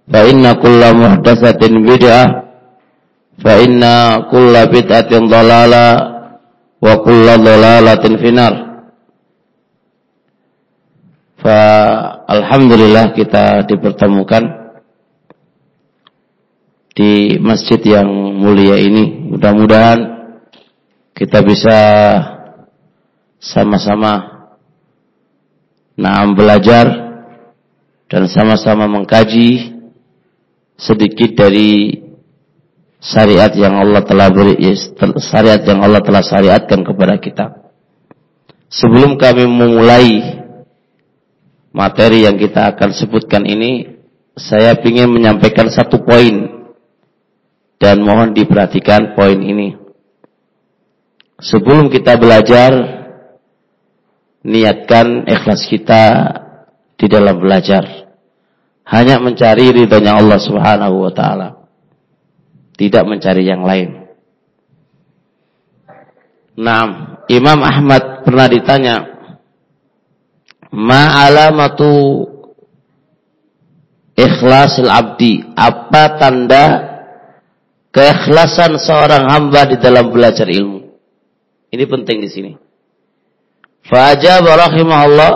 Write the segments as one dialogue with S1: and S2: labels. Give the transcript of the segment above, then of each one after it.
S1: fa inna kulla muhdatsatin bid'ah fa inna kulla bid'atin dhalalah wa kulla dhalalatin finnar. Fa alhamdulillah kita dipertemukan di masjid yang mulia ini. Mudah-mudahan kita bisa sama-sama belajar dan sama-sama mengkaji sedikit dari syariat yang Allah telah syariatkan kepada kita. Sebelum kami memulai materi yang kita akan sebutkan ini, saya ingin menyampaikan satu poin dan mohon diperhatikan poin ini. Sebelum kita belajar, niatkan ikhlas kita di dalam belajar. Hanya mencari ridhonya Allah Subhanahu wa taala. Tidak mencari yang lain. Nah, Imam Ahmad pernah ditanya, ma alamatu ikhlasil abdi? Apa tanda keikhlasan seorang hamba di dalam belajar ilmu? Ini penting di sini. Fa ajaba rahimahullah,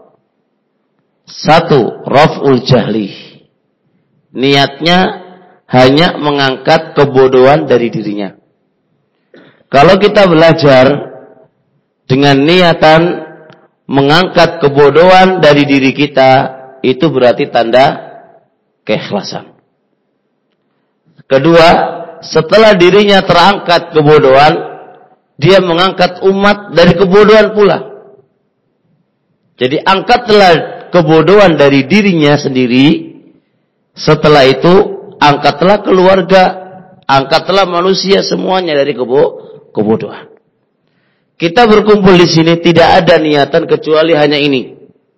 S1: satu, raf'ul jahli. Niatnya hanya mengangkat kebodohan dari dirinya. Kalau kita belajar dengan niatan mengangkat kebodohan dari diri kita, itu berarti tanda keikhlasan. Kedua, setelah dirinya terangkat kebodohan, dia mengangkat umat dari kebodohan pula. Jadi angkatlah kebodohan dari dirinya sendiri. Setelah itu angkatlah keluarga, angkatlah manusia semuanya dari kebodohan. Kita berkumpul di sini tidak ada niatan kecuali hanya ini.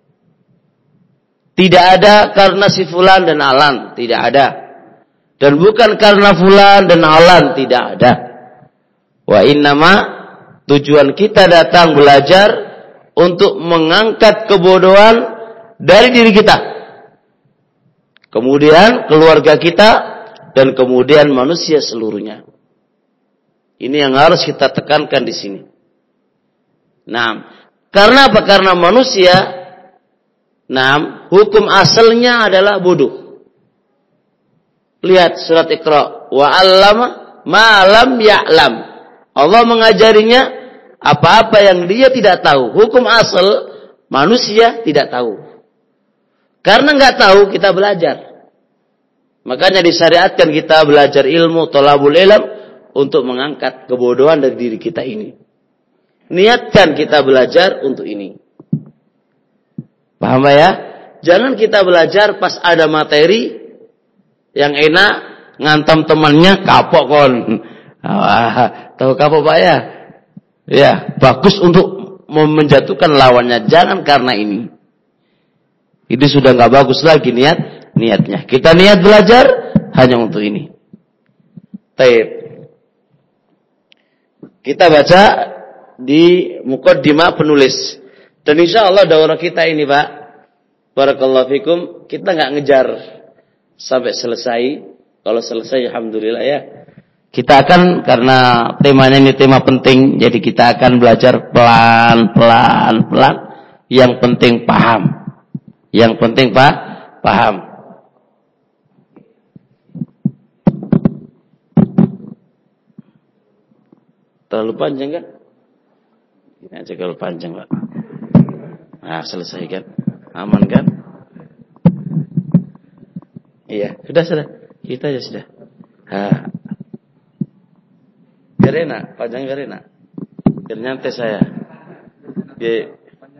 S1: Tidak ada karena si fulan dan alan, tidak ada. Dan bukan karena fulan dan alan, tidak ada. Wa innama, tujuan kita datang belajar untuk mengangkat kebodohan dari diri kita. Kemudian keluarga kita dan kemudian manusia seluruhnya. Ini yang harus kita tekankan di sini. Nah, karena apa? Karena manusia, hukum asalnya adalah bodoh. Lihat surat Iqra, wa 'allama ma lam ya'lam. Allah mengajarinya apa-apa yang dia tidak tahu. Hukum asal manusia tidak tahu. Karena enggak tahu, kita belajar. Makanya disyariatkan kita belajar ilmu, thalabul ilm, untuk mengangkat kebodohan dari diri kita ini. Niatkan kita belajar untuk ini. Paham ya? Jangan kita belajar pas ada materi yang enak, ngantam temannya kapok kon. Tahu kapok Pak ya? Ya, bagus untuk menjatuhkan lawannya. Jangan karena ini. Ini sudah enggak bagus lagi niatnya. Kita niat belajar hanya untuk ini. Baik. Kita baca di muqaddimah penulis. Dan insyaallah daurah kita ini, Pak, barakallahu fikum, kita enggak ngejar sampai selesai. Kalau selesai alhamdulillah ya. Kita akan, karena temanya ini tema penting, jadi kita akan belajar pelan-pelan. Yang penting paham. Yang penting paham. Terlalu panjang kan? Ini aja kalau panjang, Pak. Nah, selesai kan? Aman kan? Iya, sudah. Kita aja sudah. Biar enak, panjang biar enak. Biar nyantai saya. Biar...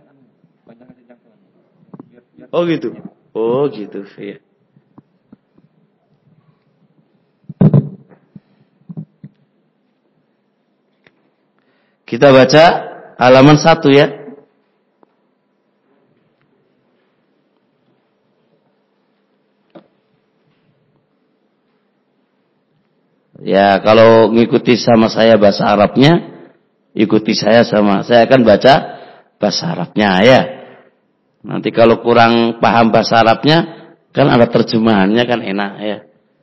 S1: Oh gitu. Iya. Kita baca halaman 1 ya. Ya, kalau ngikuti sama saya bahasa Arabnya, ikuti saya akan baca bahasa Arabnya ya. Nanti kalau kurang paham bahasa Arabnya, Kan ada terjemahannya kan enak ya.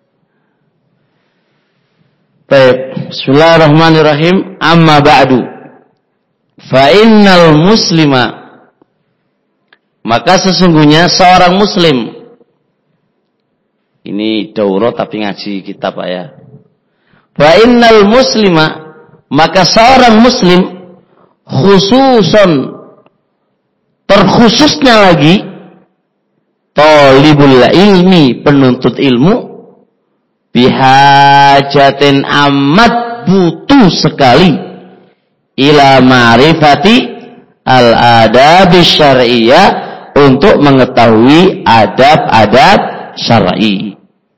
S1: Baik, bismillahirrahmanirrahim. Amma ba'du. Fa innal muslima, maka sesungguhnya seorang muslim. Ini daurah tapi ngaji kitab Pak ya. Fa innal muslima, maka seorang muslim khususon, terkhususnya lagi, talibul ilmi, penuntut ilmu, bihajatin amat butuh sekali ila ma'rifati al-adab syar'iyyah, untuk mengetahui adab-adab syar'i.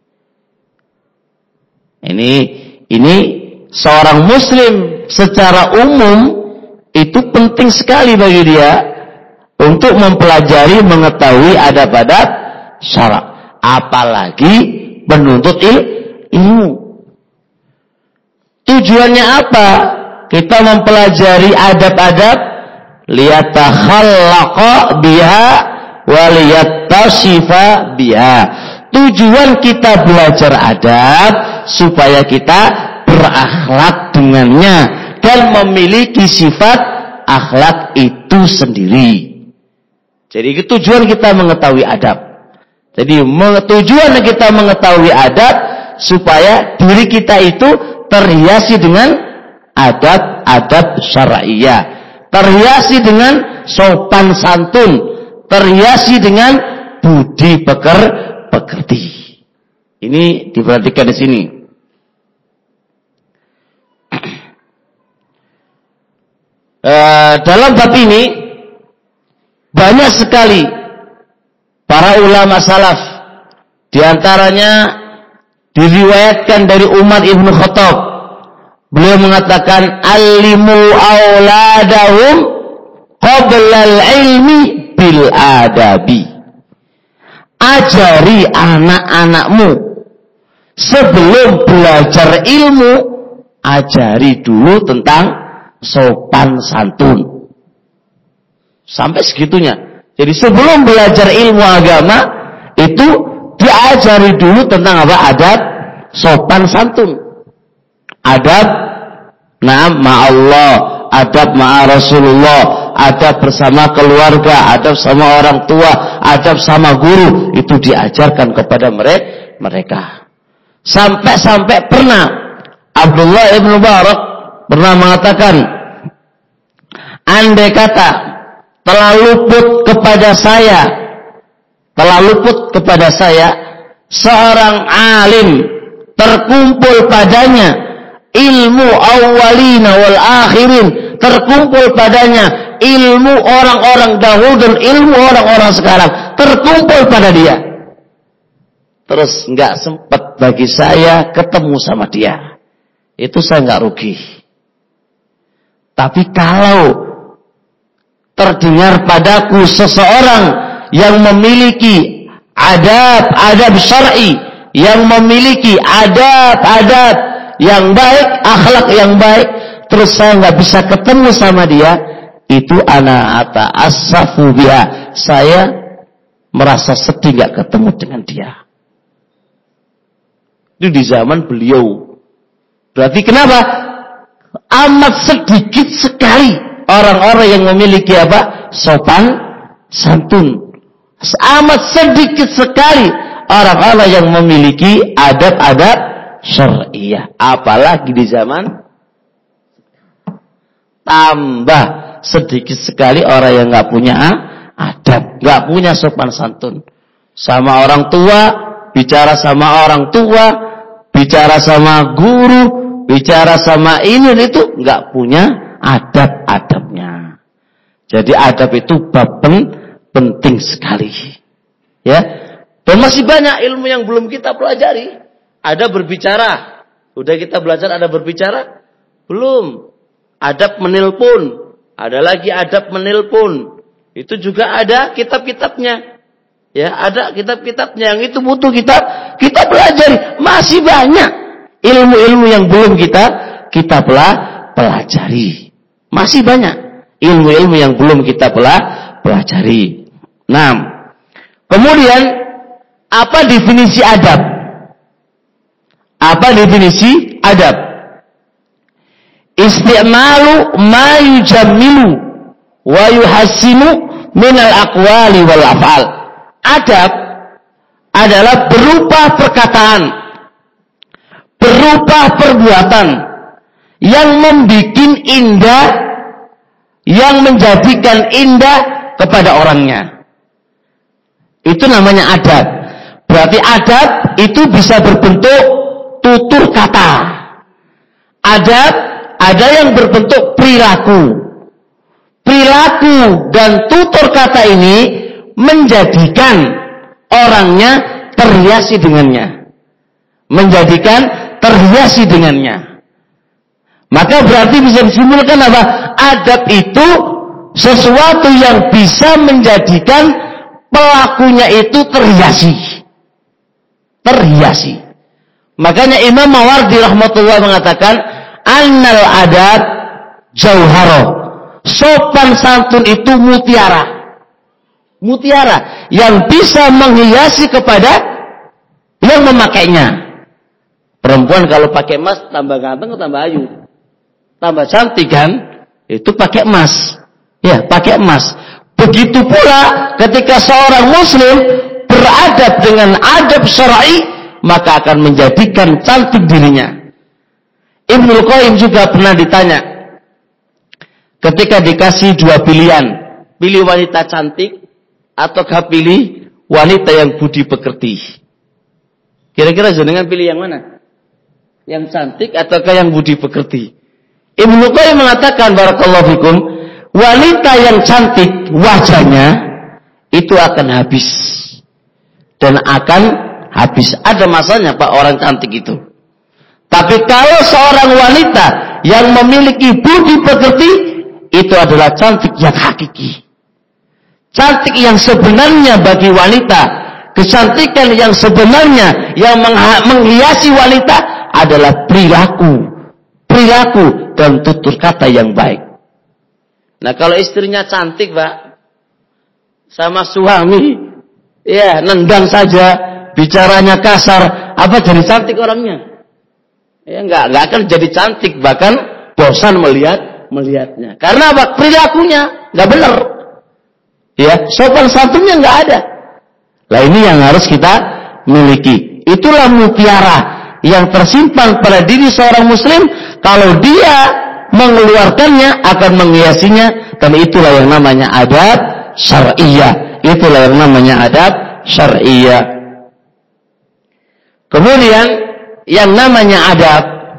S1: Ini seorang muslim secara umum itu penting sekali bagi dia untuk mempelajari, mengetahui adab-adab syara', apalagi penuntut ilmu. Tujuannya apa? Kita mempelajari adab-adab, liyatakhallaqa biha wa liyattasifa biha. Tujuan kita belajar adab supaya kita berakhlak dengannya dan memiliki sifat akhlak itu sendiri. Jadi tujuan kita mengetahui adab. Jadi tujuan kita mengetahui adab supaya diri kita itu terhiasi dengan adab-adab syar'iyyah, terhiasi dengan sopan santun, terhiasi dengan budi pekerti. Ini diperhatikan di sini. Dalam bab ini banyak sekali para ulama salaf, diantaranya diriwayatkan dari Umar ibn Khattab. Beliau mengatakan, alimu auladahum qoblal ilmi bil adabi. Ajari anak-anakmu sebelum belajar ilmu, ajari dulu tentang sopan santun. Sampai segitunya. Jadi sebelum belajar ilmu agama itu diajari dulu tentang apa? Adab sopan santun. Adab ma'allah, adab ma'a Rasulullah, adab bersama keluarga, adab sama orang tua, adab sama guru, itu diajarkan kepada mereka. Sampai pernah Abdullah ibn Mubarak pernah mengatakan, andai kata telah luput kepada saya seorang alim, terkumpul padanya ilmu awwalina wal akhirin, terkumpul padanya ilmu orang-orang dahulu dan ilmu orang-orang sekarang, terkumpul pada dia, terus nggak sempat bagi saya ketemu sama dia, itu saya nggak rugi. Tapi kalau terdengar padaku seseorang yang memiliki adab-adab syar'i, yang memiliki adab-adab yang baik, akhlak yang baik, terus saya nggak bisa ketemu sama dia, itu ana ata'assafu biha, saya merasa sedih nggak ketemu dengan dia. Itu di zaman beliau. Berarti kenapa? Amat sedikit sekali orang-orang yang memiliki apa? Sopan santun. Amat sedikit sekali orang-orang yang memiliki adab-adab syar'iyyah. Apalagi di zaman tambah sedikit sekali orang yang nggak punya adab, nggak punya sopan santun. Sama orang tua, bicara sama orang tua, bicara sama guru, bicara sama ini itu nggak punya adab-adabnya. Jadi adab itu bab penting sekali. Ya. Dan masih banyak ilmu yang belum kita pelajari. Ada berbicara. Udah kita belajar ada berbicara? Belum. Adab menelpon. Ada lagi adab menelpon. Itu juga ada kitab-kitabnya. Ya, ada kitab-kitabnya. Yang itu butuh kita pelajari. Masih banyak ilmu-ilmu yang belum kita pelajari. Masih banyak ilmu-ilmu yang belum kita pelajari. Nah, kemudian Apa definisi adab? Apa definisi adab? Isti'malu ma yujammilu wa yuhassinu minal aqwali wal af'al. Adab adalah berupa perkataan, berupa perbuatan yang membuat indah, yang menjadikan indah kepada orangnya. Itu namanya adab. Berarti adab itu bisa berbentuk tutur kata. Adab ada yang berbentuk perilaku. Perilaku dan tutur kata ini menjadikan orangnya terhiasi dengannya. Menjadikan terhiasi dengannya. Maka berarti bisa disimpulkan apa? Adab itu sesuatu yang bisa menjadikan pelakunya itu terhiasi. Terhiasi. Makanya Imam Mawardi rahmatullah mengatakan, annal adab jauharo. Sopan santun itu mutiara. Mutiara yang bisa menghiasi kepada yang memakainya. Perempuan kalau pakai emas tambah ganteng atau tambah ayu? Tambah cantik kan? Itu pakai emas. Ya, pakai emas. Begitu pula ketika seorang muslim beradab dengan adab syar'i, maka akan menjadikan cantik dirinya. Ibnul Qayyim juga pernah ditanya, ketika dikasih dua pilihan, pilih wanita cantik ataukah pilih wanita yang budi pekerti? Kira-kira jenengan pilih yang mana? Yang cantik ataukah yang budi pekerti? Ibnul Qayyim mengatakan, barakallahu fikum, wanita yang cantik wajahnya itu akan habis. Dan akan habis. Ada masanya Pak orang cantik itu. Tapi kalau seorang wanita yang memiliki budi pekerti, itu adalah cantik yang hakiki. Cantik yang sebenarnya bagi wanita. Kecantikan yang sebenarnya yang menghiasi wanita adalah perilaku. Perilaku dan tutur kata yang baik. Nah kalau istrinya cantik Pak, sama suami, ya nendang saja, bicaranya kasar, apa jadi cantik orangnya? Ya nggak akan jadi cantik, bahkan bosan melihatnya. Karena apa? Perilakunya nggak benar. Ya, sopan santunnya nggak ada. Nah ini yang harus kita miliki. Itulah mutiara yang tersimpan pada diri seorang muslim. Kalau dia mengeluarkannya akan menghiasinya, dan itulah yang namanya adab syar'iyyah. Itulah yang namanya adab syar'iyyah. Kemudian yang namanya adab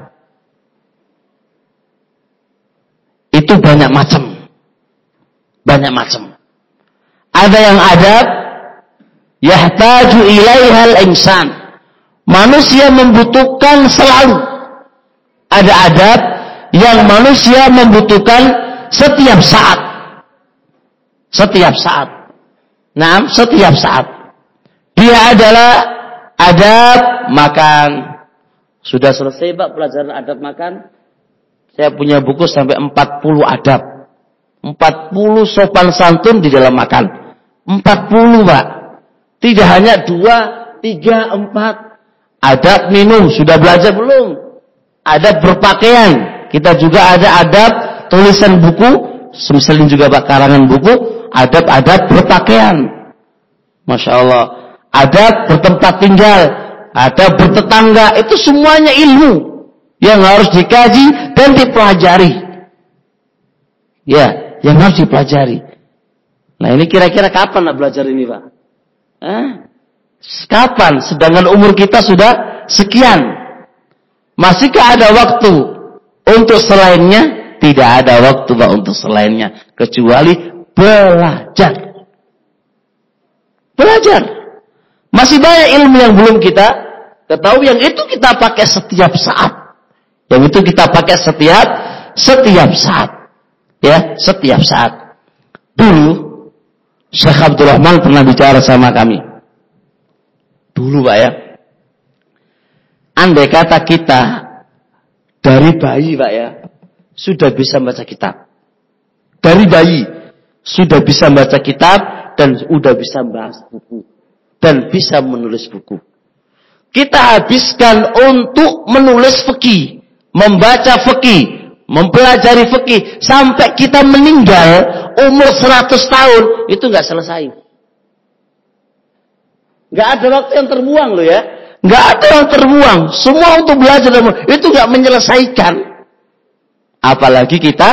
S1: itu banyak macam. Banyak macam. Ada yang adab yahtaju ilaihal insan. Manusia membutuhkan selalu. Ada adab yang manusia membutuhkan setiap saat. Setiap saat. Nah, setiap saat. Dia adalah adab makan. Sudah selesai Pak pelajaran adab makan? Saya punya buku sampai 40 adab. 40 sopan santun di dalam makan. 40 Pak. Tidak hanya 2, 3, 4. Adab minum. Sudah belajar belum? Adab berpakaian. Kita juga ada adab tulisan buku. Misalnya juga Pak karangan buku. Adab-adab berpakaian. Masya Allah. Adab bertempat tinggal. Adab bertetangga. Itu semuanya ilmu yang harus dikaji dan dipelajari. Ya, yang harus dipelajari. Nah ini kira-kira kapan nak belajar ini Pak? Kapan? Sedangkan umur kita sudah sekian. Masihkah ada waktu untuk selainnya? Tidak ada waktu Pak untuk selainnya. Kecuali belajar. Belajar. Masih banyak ilmu yang belum kita ketahui. Yang itu kita pakai setiap saat. Yang itu kita pakai setiap saat. Ya, setiap saat. Dulu Syekh Abdul Rahman pernah bicara sama kami. Dulu Pak ya. Andai kata kita dari bayi Pak ya, sudah bisa baca kitab. Dari bayi sudah bisa baca kitab dan sudah bisa bahas buku. dan bisa menulis buku. Kita habiskan untuk menulis fikih, membaca fikih, mempelajari fikih sampai kita meninggal umur 100 tahun itu enggak selesai. Enggak ada waktu yang terbuang loh ya. Enggak ada yang terbuang. Semua untuk belajar itu enggak menyelesaikan. Apalagi kita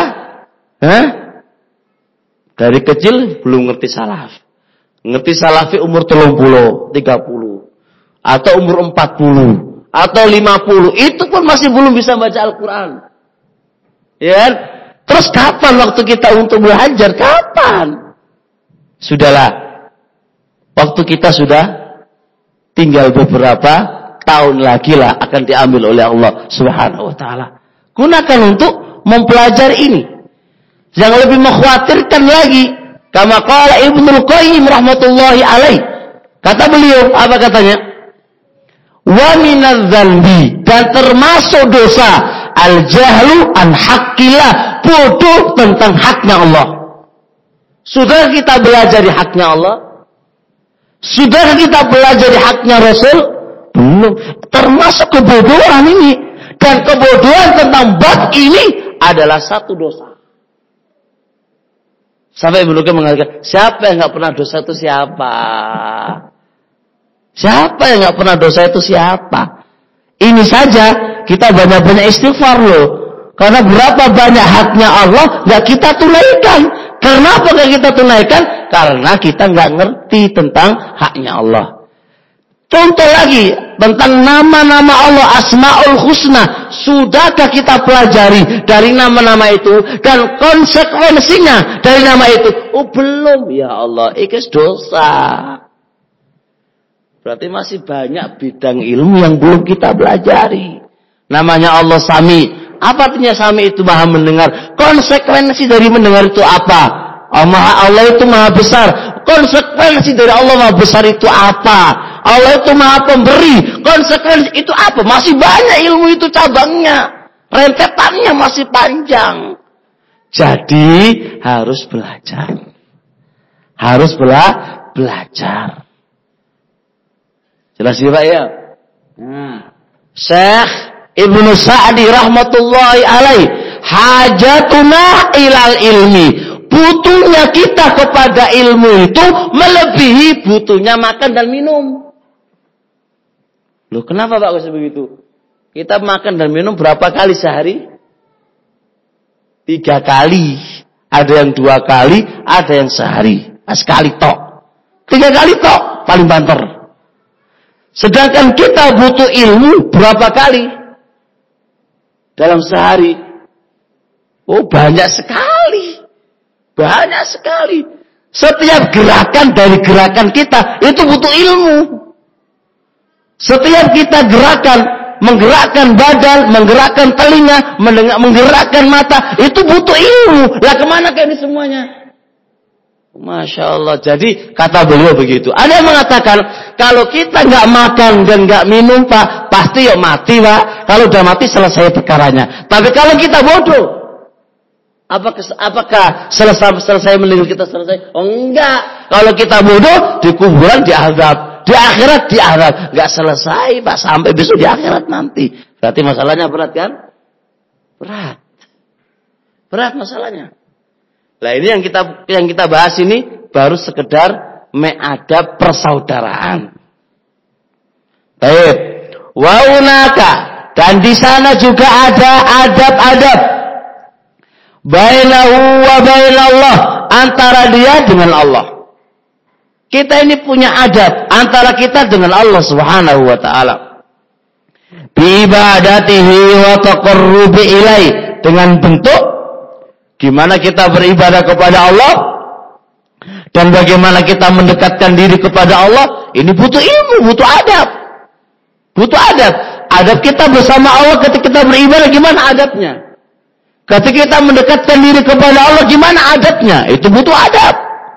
S1: dari kecil belum ngerti salaf. Ngerti salafi umur 30, 30 atau umur 40 atau 50, itu pun masih belum bisa baca Al-Qur'an. Ya, terus kapan waktu kita untuk belajar? Kapan? Sudahlah. Waktu kita sudah tinggal beberapa tahun lagi lah akan diambil oleh Allah Subhanahu wa taala. Gunakan untuk mempelajari ini. Yang lebih mengkhawatirkan lagi, kama qala Ibnu Qayyim rahmatullahi alaih. Kata beliau, apa katanya? Wa minadz-dzambi, dan termasuk dosa al-jahlu an haqqillah, bodoh tentang haknya Allah. Sudah kita belajar haknya Allah? Sudah kita belajar haknya Rasul? Belum. Termasuk kebodohan ini. Dan kebodohan tentang bab ini adalah satu dosa. Sampai Ibnu Qayyim mengatakan, siapa yang enggak pernah dosa itu siapa? Siapa yang enggak pernah dosa itu siapa? Ini saja kita banyak-banyak istighfar loh. Karena berapa banyak haknya Allah enggak kita tunaikan. Kenapa enggak kita tunaikan? Karena kita enggak ngerti tentang haknya Allah. Contoh lagi tentang nama-nama Allah, Asmaul Husna. Sudahkah kita pelajari dari nama-nama itu dan konsekuensinya dari nama itu? Oh belum, ya Allah, itu dosa. Berarti masih banyak bidang ilmu yang belum kita pelajari. Namanya Allah Sami. Apa artinya Sami itu maha mendengar? Konsekuensi dari mendengar itu apa? Allah itu maha besar. Konsekuensi dari Allah maha besar itu apa? Allah itu maha pemberi. Konsekuensi itu apa? Masih banyak ilmu itu cabangnya. Rentetannya masih panjang. Jadi harus belajar. Harus belajar. Jelas ya Pak ya? Syekh Ibnu Sa'di rahmatullahi alaih. Hajatuna ilal ilmi. Butuhnya kita kepada ilmu itu melebihi butuhnya makan dan minum. Loh kenapa Pak kok begitu? Kita makan dan minum berapa kali sehari? 3 kali. Ada yang 2 kali, ada yang sehari. Sekali tok. 3 kali tok, paling banter. Sedangkan kita butuh ilmu berapa kali? Dalam sehari. Oh banyak sekali. Banyak sekali. Setiap gerakan dari gerakan kita itu butuh ilmu. Setiap kita gerakan, menggerakkan badan, menggerakkan telinga, menggerakkan mata, itu butuh ilmu. Lah kemana kayak ini semuanya? Masya Allah. Jadi kata beliau begitu. Ada yang mengatakan kalau kita nggak makan dan nggak minum Pak, pasti ya mati Pak. Kalau udah mati selesai perkaranya. Tapi kalau kita bodoh, apakah selesai meninggal kita selesai? Oh enggak. Kalau kita bodoh di kuburan diazab. Di akhirat diazab. Enggak selesai Pak. Sampai besok di akhirat nanti. Berarti masalahnya berat kan? Berat. Berat masalahnya. Nah ini yang kita bahas ini baru sekedar meadab persaudaraan. Baik. Wa unaka. Dan di sana juga ada adab-adab. Bainahu wa bainallah. Antara dia dengan Allah. Kita ini punya adab antara kita dengan Allah Subhanahu wa taala. Bi ibadatihi wa taqarrubi ilai, dengan bentuk gimana kita beribadah kepada Allah dan bagaimana kita mendekatkan diri kepada Allah. Ini butuh ilmu, butuh adab. Butuh adab. Adab kita bersama Allah ketika kita beribadah gimana adabnya? Ketika kita mendekatkan diri kepada Allah gimana adabnya? Itu butuh adab.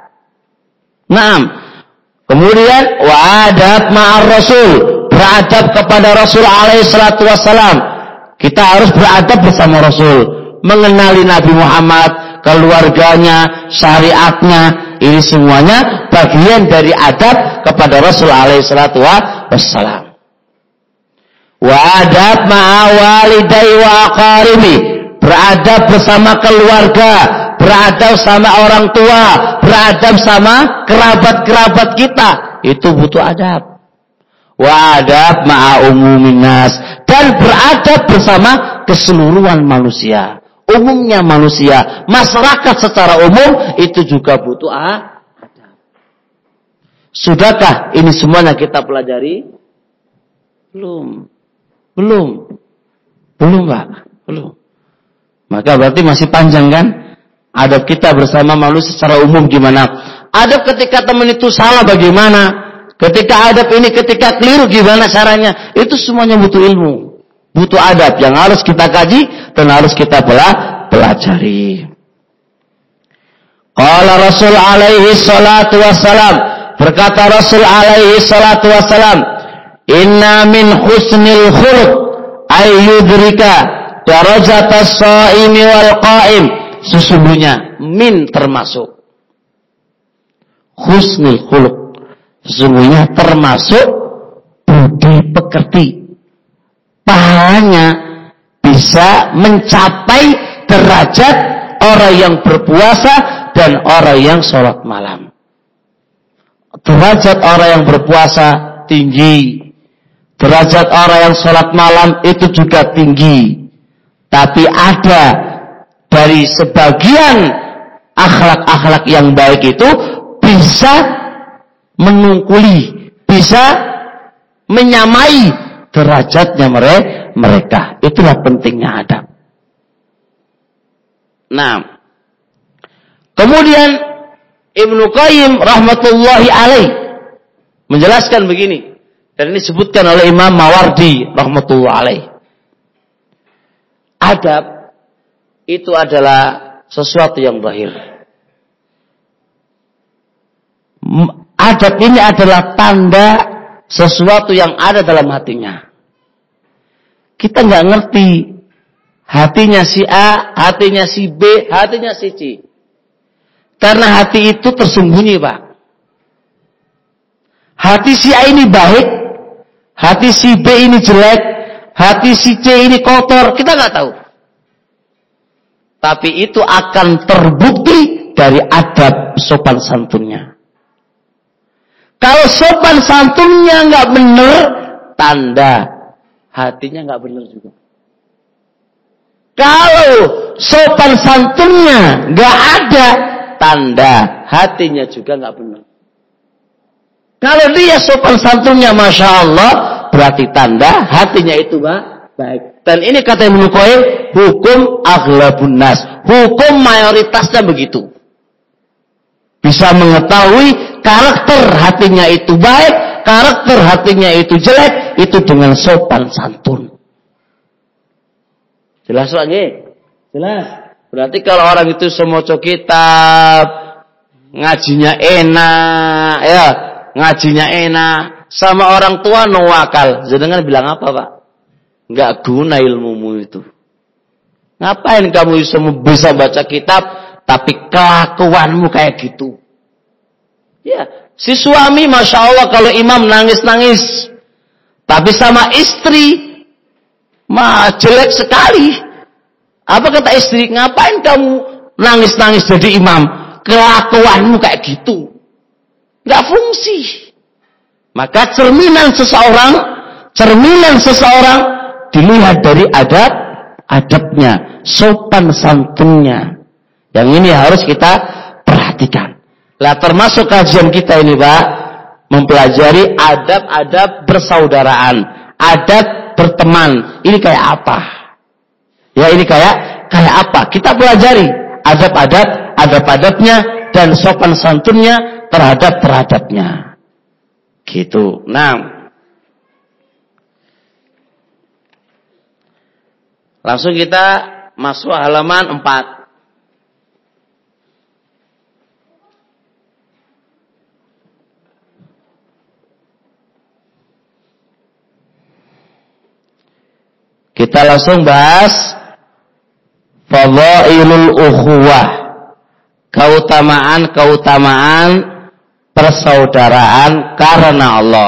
S1: Naam. Kemudian adab ma'ar Rasul, beradab kepada Rasul alaihi salatu wassalam. Kita harus beradab bersama Rasul, mengenali Nabi Muhammad, keluarganya, syariatnya. Ini semuanya bagian dari adab kepada Rasul alaihi salatu wassalam. Wa adab ma'a walidai wa aqaribi, beradab bersama keluarga, beradab sama orang tua, beradab sama kerabat-kerabat kita, itu butuh adab. Wa adab ma'a umumin nas, dan beradab bersama keseluruhan manusia. Umumnya manusia, masyarakat secara umum itu juga butuh adab. Sudahkah ini semuanya kita pelajari? Belum, Pak. Belum. Maka berarti masih panjang kan? Adab kita bersama manusia secara umum gimana? Adab ketika teman itu salah bagaimana? Ketika adab ini ketika keliru gimana caranya? Itu semuanya butuh ilmu. Butuh adab yang harus kita kaji dan harus kita pelajari. Qala Rasul alaihi salatu wassalam, berkata Rasul alaihi salatu wassalam, inna min husnil khuluq ayyudrika darajatas shaimi wal qaim. Sesungguhnya min termasuk husnul khuluq, sesungguhnya termasuk budi pekerti, pahalanya bisa mencapai derajat orang yang berpuasa dan orang yang sholat malam. Derajat orang yang berpuasa tinggi, derajat orang yang sholat malam itu juga tinggi. Tapi ada dari sebagian akhlak-akhlak yang baik itu bisa menungkuli, bisa menyamai derajatnya mereka. Itulah pentingnya adab. Nah, kemudian Ibnu Qayyim rahmatullahi alaih menjelaskan begini, dan ini disebutkan oleh Imam Mawardi rahmatullahi alaih. Adab itu adalah sesuatu yang zahir. Adab ini adalah tanda sesuatu yang ada dalam hatinya. Kita nggak ngerti hatinya si A, hatinya si B, hatinya si C. Karena hati itu tersembunyi, Pak. Hati si A ini baik, hati si B ini jelek, hati si C ini kotor, kita nggak tahu. Tapi itu akan terbukti dari adab sopan santunnya. Kalau sopan santunnya nggak benar, tanda hatinya nggak benar juga. Kalau sopan santunnya nggak ada, tanda hatinya juga nggak benar. Kalau dia sopan santunnya, masya Allah, berarti tanda hatinya itu baik. Dan ini kata Ibnu Qayyim, hukum aghlabun nas, hukum mayoritasnya begitu. Bisa mengetahui karakter hatinya itu baik, karakter hatinya itu jelek, itu dengan sopan santun. Jelas lagi? Jelas. Berarti kalau orang itu semoco kitab, ngajinya enak, ya, ngajinya enak, sama orang tua no wakal. Jenengan bilang apa, Pak? Enggak guna ilmumu itu. Ngapain kamu bisa baca kitab, tapi kelakuanmu kayak gitu? Ya, si suami masya Allah kalau imam nangis-nangis, tapi sama istri mah jelek sekali. Apa kata istri? Ngapain kamu nangis-nangis jadi imam? Kelakuanmu kayak gitu, nggak fungsi. Maka cerminan seseorang dilihat dari adabnya, sopan santunnya. Yang ini harus kita perhatikan. Lah termasuk kajian kita ini, Pak, mempelajari adab-adab bersaudaraan, adab berteman. Ini kayak apa? Ya, ini kayak apa? Kita pelajari adab-adabnya dan sopan santunnya terhadapnya. Gitu. Nah, langsung kita masuk halaman 4. Kita langsung bahas fadhailul ukhuwah, keutamaan persaudaraan karena Allah.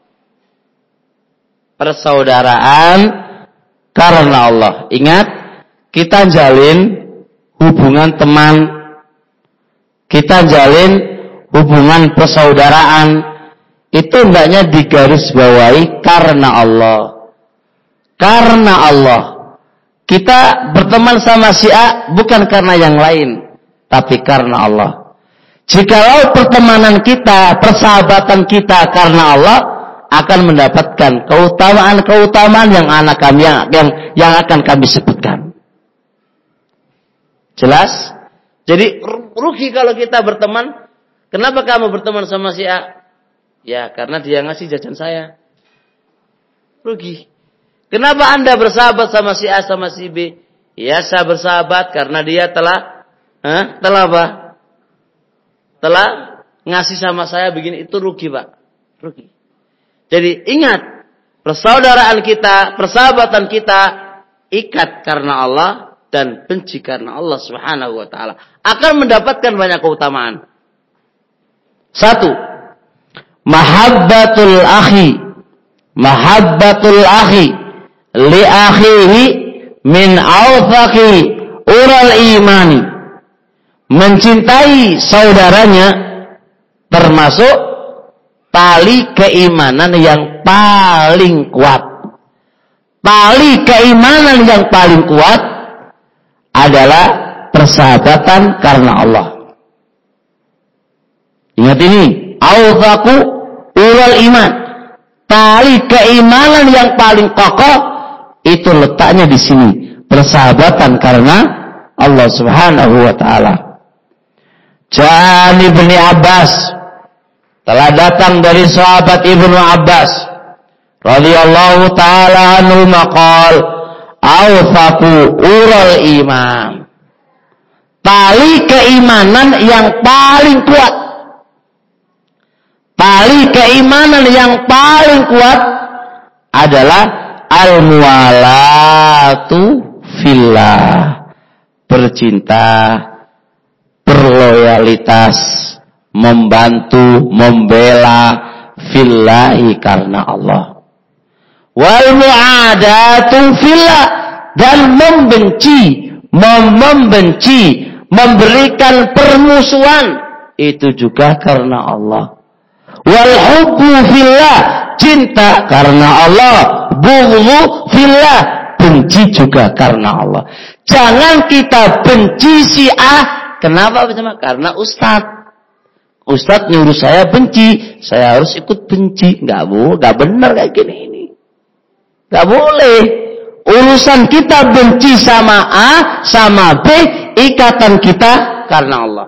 S1: Persaudaraan karena Allah. Ingat, kita jalin hubungan teman, kita jalin hubungan persaudaraan, itu hendaknya digarisbawahi karena Allah. Karena Allah. Kita berteman sama si A bukan karena yang lain, tapi karena Allah. Jikalau pertemanan kita, persahabatan kita karena Allah, akan mendapatkan keutamaan-keutamaan yang akan kami sebutkan. Jelas? Jadi rugi kalau kita berteman. Kenapa kamu berteman sama si A? Ya, karena dia ngasih jajan saya. Rugi. Kenapa Anda bersahabat sama si A sama si B? Ya, saya bersahabat karena dia telah apa? Telah ngasih sama saya begini. Itu rugi, Pak. Rugi. Jadi ingat, persaudaraan kita, persahabatan kita ikat karena Allah dan benci karena Allah Subhanahu wa taala akan mendapatkan banyak keutamaan. 1. Mahabbatul akhi li akhihi min awthaqi ural imani. Mencintai saudaranya termasuk tali keimanan yang paling kuat. Tali keimanan yang paling kuat adalah persahabatan karena Allah. Ingat ini, awthaqu ural iman. Tali keimanan yang paling kokoh itu letaknya di sini, persahabatan karena Allah Subhanahu wa taala. Jani bin Abbas telah datang dari sahabat Ibnu Abbas radhiyallahu taala anhu maqal awthaqu ural iman. Tali keimanan yang paling kuat. Tali keimanan yang paling kuat adalah al-muwalatu fillah. Bercinta, berloyalitas, membantu, membela fillahi karena Allah. Wal mu'adatu fillah, dan membenci, memberikan permusuhan itu juga karena Allah. Wal hubbu fillah, cinta karena Allah. Bughdhu fillah, benci juga karena Allah. Jangan kita benci si A. Kenapa? Karena Ustadz nyuruh saya benci, saya harus ikut benci. Nggak benar kayak gini ini. Nggak boleh. Urusan kita benci sama A, sama B, ikatan kita karena Allah.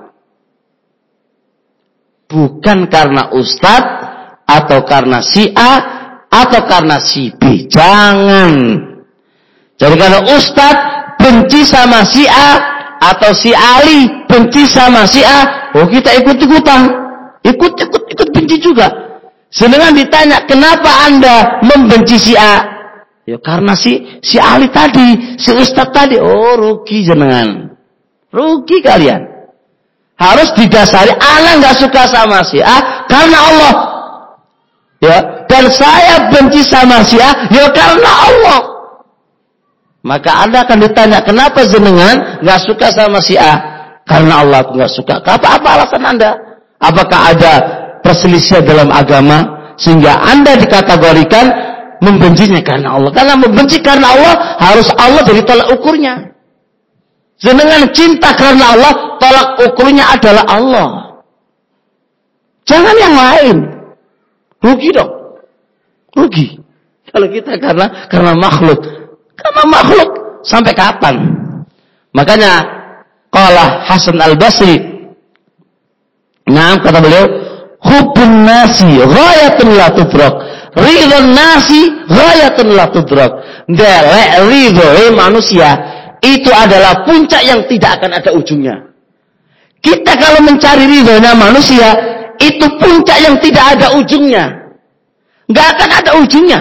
S1: Bukan karena Ustadz, atau karena si A, atau karena si B. Jangan. Jadi kalau Ustadz benci sama si A, atau si Ali benci sama si A, kita ikut-ikutan. Ikut benci juga. Sedangkan ditanya, kenapa Anda membenci si A? Ya karena si Ali tadi, si Ustadz tadi. Oh, rugi jenengan. Rugi kalian. Harus didasari, ana nggak suka sama si A karena Allah. Ya, dan saya benci sama si A ya karena Allah. Maka Anda akan ditanya, kenapa jenengan nggak suka sama si A? Karena Allah nggak suka. Apa alasan Anda? Apakah ada perselisihan dalam agama sehingga Anda dikategorikan membencinya karena Allah? Karena membenci karena Allah harus Allah jadi tolak ukurnya. Jenengan cinta karena Allah, tolak ukurnya adalah Allah. Jangan yang lain. Rugi dong. Rugi. Kalau kita karena makhluk. Karena makhluk. Sampai kapan? Makanya qala Hasan Al-Basri. Nah, kata beliau, hubbun nasi ghayatun la tudrak. Ridwan nasi ghayatun la tudrak. Ridho manusia itu adalah puncak yang tidak akan ada ujungnya. Kita kalau mencari ridhonya manusia, itu puncak yang tidak ada ujungnya. Nggak akan ada ujungnya.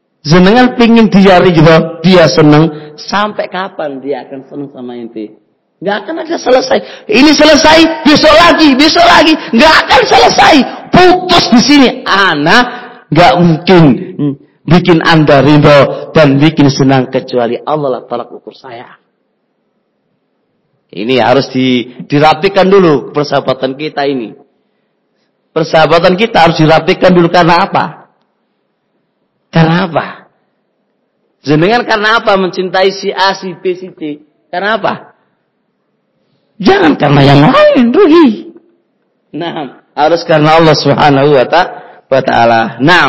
S1: Jenengan pingin dia ridho, dia senang, sampai kapan dia akan senang sama inti? Nggak akan ada selesai. Ini selesai, besok lagi, nggak akan selesai. Putus di sini. Ana nggak mungkin bikin Anda ridho dan bikin senang kecuali Allah lah tolak ukur saya. Ini harus dirapikan dulu persahabatan kita ini. Persahabatan kita harus dirapikan dulu karena apa? Karena apa? Jenengan karena apa mencintai si A, si B, si C? Karena apa? Jangan karena yang lain, rugi. Nah, harus karena Allah Subhanahu wa ta'ala. Nah.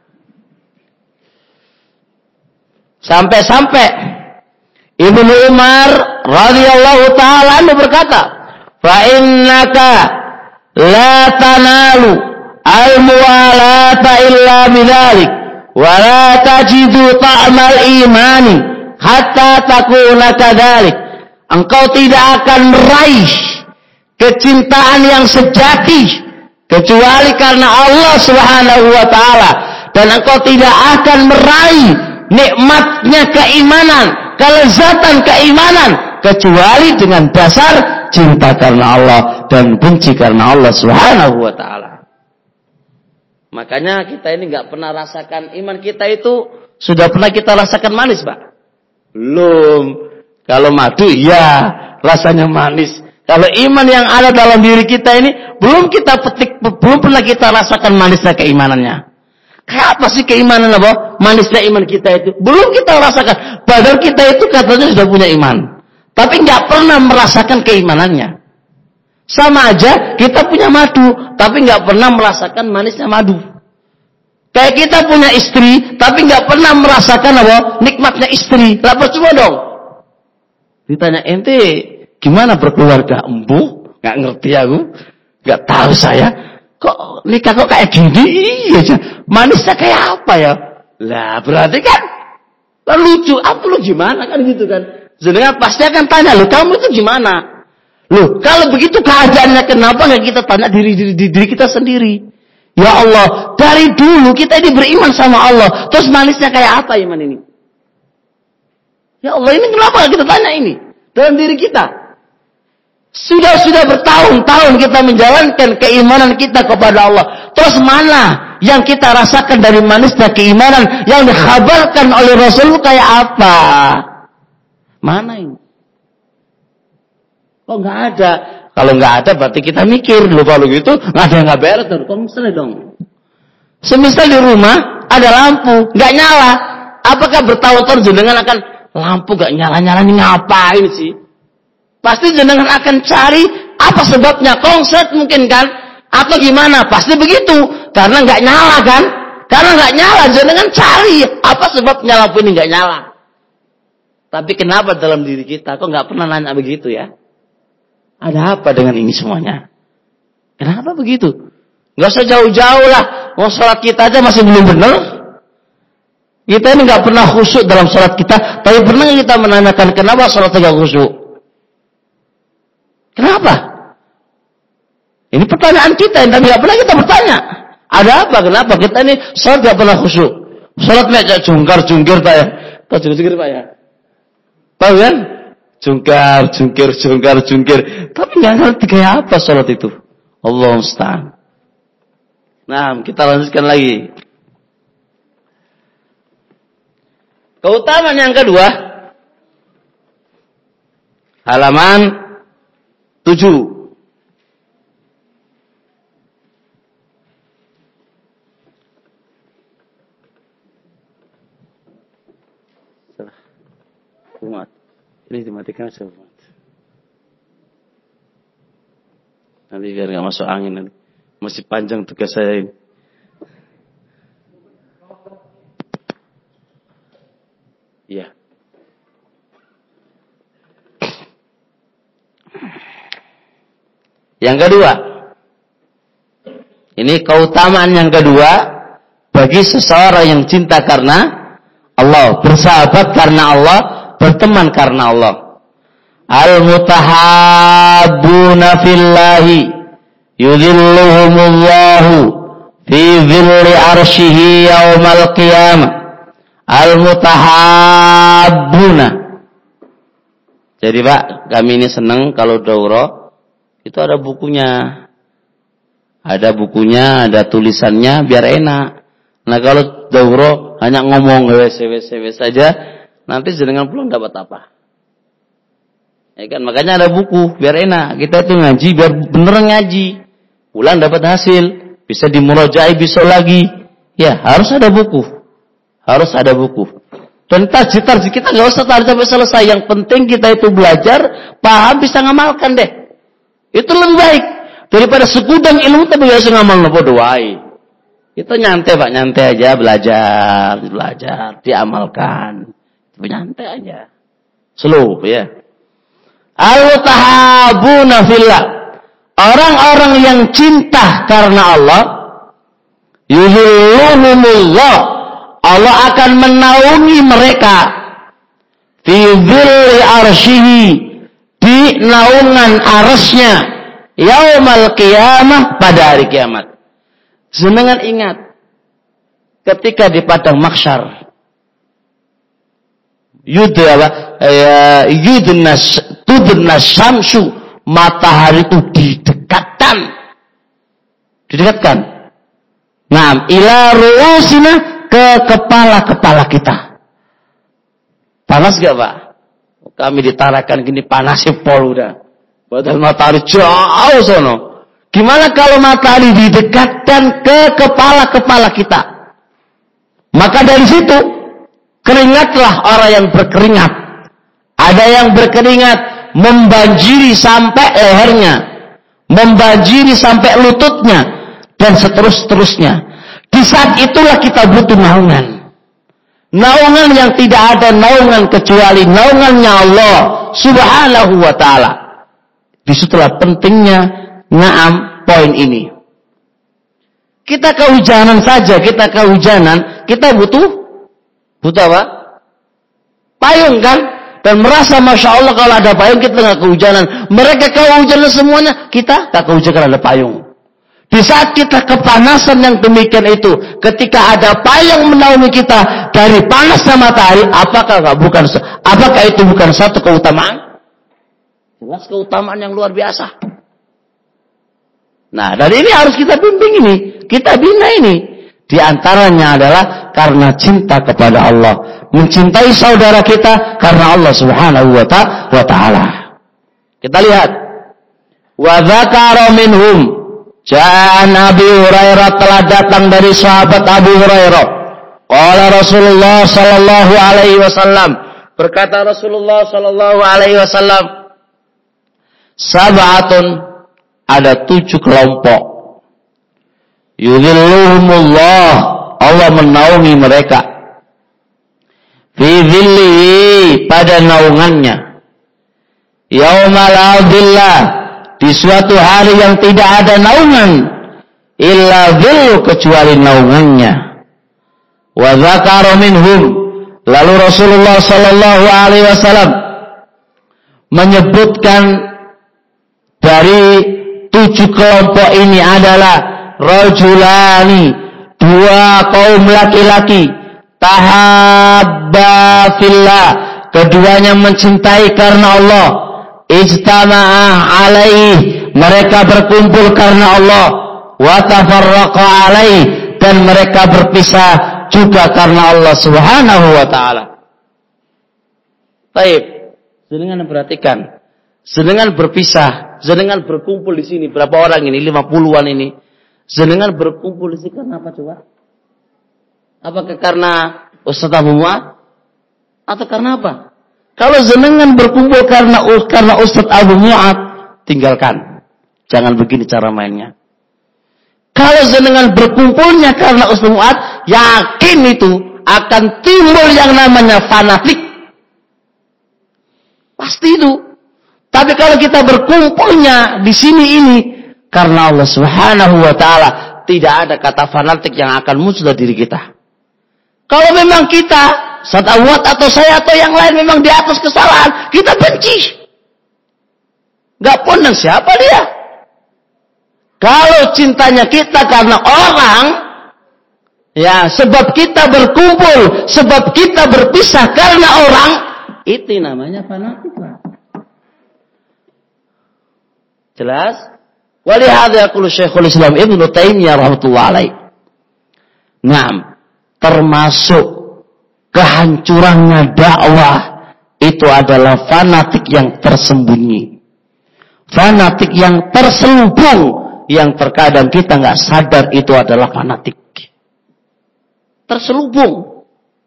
S1: Sampai-sampai Ibnu Umar radhiyallahu ta'ala anhu berkata, "Fa innaka la tanalu al-muwalata illa bidzalik wa la tajidu ta'mal imani hatta takuna kadzalik." Engkau tidak akan meraih kecintaan yang sejati kecuali karena Allah Subhanahu wa taala, dan engkau tidak akan meraih nikmatnya keimanan, kelezatan keimanan kecuali dengan dasar cinta karena Allah dan benci karena Allah Subhanahu wa taala. Makanya kita ini enggak pernah rasakan iman kita itu. Sudah pernah kita rasakan manis, Pak? Belum. Kalau madu, ya rasanya manis. Kalau iman yang ada dalam diri kita ini belum kita petik, belum pernah kita rasakan manisnya keimanannya. Kayak apa sih keimanan apa? Manisnya iman kita itu belum kita rasakan. Padahal kita itu katanya sudah punya iman, tapi nggak pernah merasakan keimanannya. Sama aja kita punya madu, tapi nggak pernah merasakan manisnya madu. Kayak kita punya istri, tapi nggak pernah merasakan apa? Nikmatnya istri. Lah percuma dong. Ditanya ente gimana berkeluarga? Embuh, nggak ngerti aku, nggak tahu saya. Kok nikah kok kayak gini? Iya, manisnya kayak apa ya? Lah berarti kan lucu. Apa lu gimana kan gitu kan? Jenengan pasti akan tanya, lu kamu itu gimana? Loh, kalau begitu keadaannya kenapa nggak kita tanya diri kita sendiri? Ya Allah, dari dulu kita ini beriman sama Allah. Terus manisnya kayak apa iman ini? Ya Allah, ini kenapa kita tanya ini? Dalam diri kita. Sudah bertahun-tahun kita menjalankan keimanan kita kepada Allah. Terus mana yang kita rasakan dari manisnya keimanan yang dikhabarkan oleh Rasul kayak apa? Mana ini? Kok nggak ada? Kalau nggak ada berarti kita mikir. Loh kalau gitu nggak ada yang nggak beres. Kok misalnya dong? Semisal di rumah ada lampu nggak nyala. Apakah bertahun-tahun jenengan akan lampu nggak nyala-nyala ini ngapain sih? Pasti jenengan akan cari apa sebabnya, konslet mungkin kan? Atau gimana? Pasti begitu. Karena nggak nyala kan? Karena nggak nyala, jenengan cari apa sebabnya lampu ini nggak nyala. Tapi kenapa dalam diri kita kok nggak pernah nanya begitu ya? Ada apa dengan ini semuanya? Kenapa begitu? Nggak usah jauh-jauh lah. Mau sholat kita aja masih belum benar. Kita ini nggak pernah khusyuk dalam sholat kita. Tapi pernah kita menanyakan kenapa sholatnya nggak khusyuk? Kenapa? Ini pertanyaan kita yang nggak pernah kita bertanya. Ada apa? Kenapa kita ini sholat nggak pernah khusyuk? Sholat aja jungkir Pak ya. Tahu jungkir Pak ya? Tahu kan? Jungkir. Tapi nggak ngerti kayak apa sholat itu. Allah musta'an. Nah, kita lanjutkan lagi. Keutamaan yang kedua, halaman 7. Umat. Ini dimatikan saja umat. Nanti biar nggak masuk angin nanti. Masih panjang tugas saya ini. Iya. Yang kedua. Ini keutamaan yang kedua bagi seseorang yang cinta karena Allah, bersahabat karena Allah, berteman karena Allah. Al-mutahabbuna fillahi yudhilluhumullahu fi dhilli arsyihi yaumal qiyamah. Al-mutahabbuna, Jadi Pak, kami ini senang kalau daurah itu ada bukunya. Ada bukunya, ada tulisannya biar enak. Nah kalau daurah hanya ngomong wes saja, nanti jenengan pulang dapat apa? Ya kan, makanya ada buku biar enak. Kita itu ngaji biar bener ngaji. Pulang dapat hasil, bisa dimurajaai besok lagi. Ya, harus ada buku. Harus ada buku. Dan target kita nggak usah target sampai selesai. Yang penting kita itu belajar, paham, bisa ngamalkan deh. Itu lebih baik daripada segudang ilmu tapi nggak bisa ngamal nopo doai. Kita nyantai Pak, nyantai aja, belajar, diamalkan, nyantai aja, slow ya. Al-mutahabuna fillah, orang-orang yang cinta karena Allah, yuhilluhumullah, Allah akan menaungi mereka fi dhilli arsyihi, di naungan arsy-Nya yaumal qiyamah, pada hari kiamat. Jenengan ingat ketika di padang mahsyar tudnas syamsu, matahari itu didekatkan. Nah, ila ru'usina, ke kepala-kepala kita. Panas gak Pak? Kami ditarakan gini panasnya pol udah. Padahal matahari jauh sono. Gimana kalau matahari didekatkan ke kepala-kepala kita? Maka dari situ keringatlah orang yang berkeringat. Ada yang berkeringat membanjiri sampai lehernya, membanjiri sampai lututnya, dan seterusnya. Di saat itulah kita butuh naungan. Naungan yang tidak ada naungan kecuali naungannya Allah Subhanahu wa ta'ala. Disitulah pentingnya poin ini. Kita kehujanan saja, kita butuh apa? Payung kan? Dan merasa Masya Allah kalau ada payung kita nggak kehujanan. Mereka kehujanan semuanya, kita tak kehujanan ada payung. Di saat kita kepanasan yang demikian itu, ketika ada payung menaungi kita dari panasnya matahari, apakah itu bukan satu keutamaan? Jelas keutamaan yang luar biasa. Nah, dari ini harus kita bimbing ini, kita bina ini. Di antaranya adalah karena cinta kepada Allah, mencintai saudara kita karena Allah Subhanahu wa ta'ala. Kita lihat, wa dzakara minhum, Ja'an Abi Hurairah, telah datang dari sahabat Abu Hurairah. Qala Rasulullah sallallahu alaihi wasallam, berkata Rasulullah sallallahu alaihi wasallam, sab'atun, ada 7 kelompok. Yudhilluhumullah, Allah menaungi mereka. Fi dhillihi, pada naungannya. Yaumal adillah, di suatu hari yang tidak ada naungan illa dhillu, kecuali naungannya. Wa dzakara minhum, lalu Rasulullah sallallahu alaihi wasallam menyebutkan dari 7 kelompok ini adalah rajulani, 2 kaum laki-laki, tahabba fillah, keduanya mencintai karena Allah, ijtama'ah alaih, mereka berkumpul karena Allah, wa tafarraqa alaih, dan mereka berpisah juga karena Allah Subhanahu wa ta'ala. Baik, jenengan perhatikan, jenengan berpisah, jenengan berkumpul di sini, berapa orang ini? 50-an ini. Jenengan berkumpul di sini karena apa coba? Apakah karena Ustaz Abu Mu'ad? Atau karena apa? Kalau jenengan berkumpul karena Ustaz Abu Mu'ad, tinggalkan. Jangan begini cara mainnya. Kalau jenengan berkumpulnya karena Ustaz Mu'ad, yakin itu akan timbul yang namanya fanatik. Pasti itu. Tapi kalau kita berkumpulnya di sini ini karena Allah Subhanahu wa ta'ala, tidak ada kata fanatik yang akan muncul dari diri kita. Kalau memang kita, Ustaz Awad atau saya atau yang lain memang di atas kesalahan, kita benci. Gak pandang siapa dia. Kalau cintanya kita karena orang, ya sebab kita berkumpul, sebab kita berpisah karena orang, itu namanya fanatik. Jelas? Walihada yaqulu Syekhul Islam Ibnu Taimiyah rahmatullah alaih. Naam, termasuk kehancurannya dakwah itu adalah fanatik yang tersembunyi. Fanatik yang terselubung, yang terkadang kita nggak sadar itu adalah fanatik. Terselubung.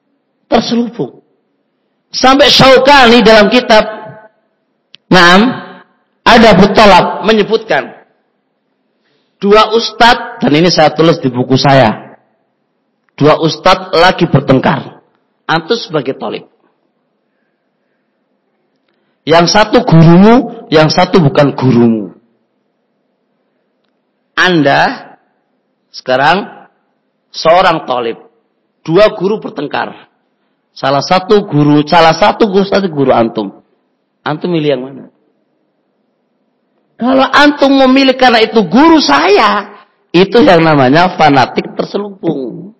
S1: Sampai Syaukani dalam kitab Naam Adabut Thalab menyebutkan 2 ustadz, dan ini saya tulis di buku saya. 2 ustadz lagi bertengkar. Antum sebagai thalib. Yang satu gurumu, yang satu bukan gurumu. Anda sekarang seorang thalib. 2 guru bertengkar. Salah satu guru guru antum. Antum milih yang mana? Kalau antum memilih karena itu guru saya, itu yang namanya fanatik terselubung.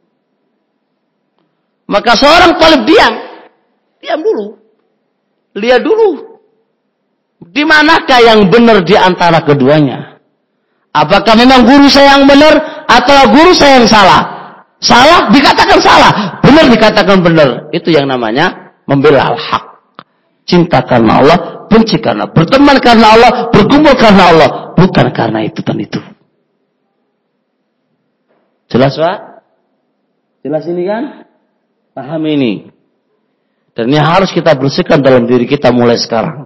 S1: Maka seorang thalib diam dulu. Lihat dulu. Di manakah yang benar di antara keduanya? Apakah memang guru saya yang benar atau guru saya yang salah? Salah dikatakan salah, benar dikatakan benar. Itu yang namanya membela al-haq. Cinta karena Allah, benci karena, berteman karena Allah, berkumpul karena Allah, bukan karena itu dan itu. Jelas, Pak? Jelas ini kan? Paham ini. Dan ini harus kita bersihkan dalam diri kita mulai sekarang.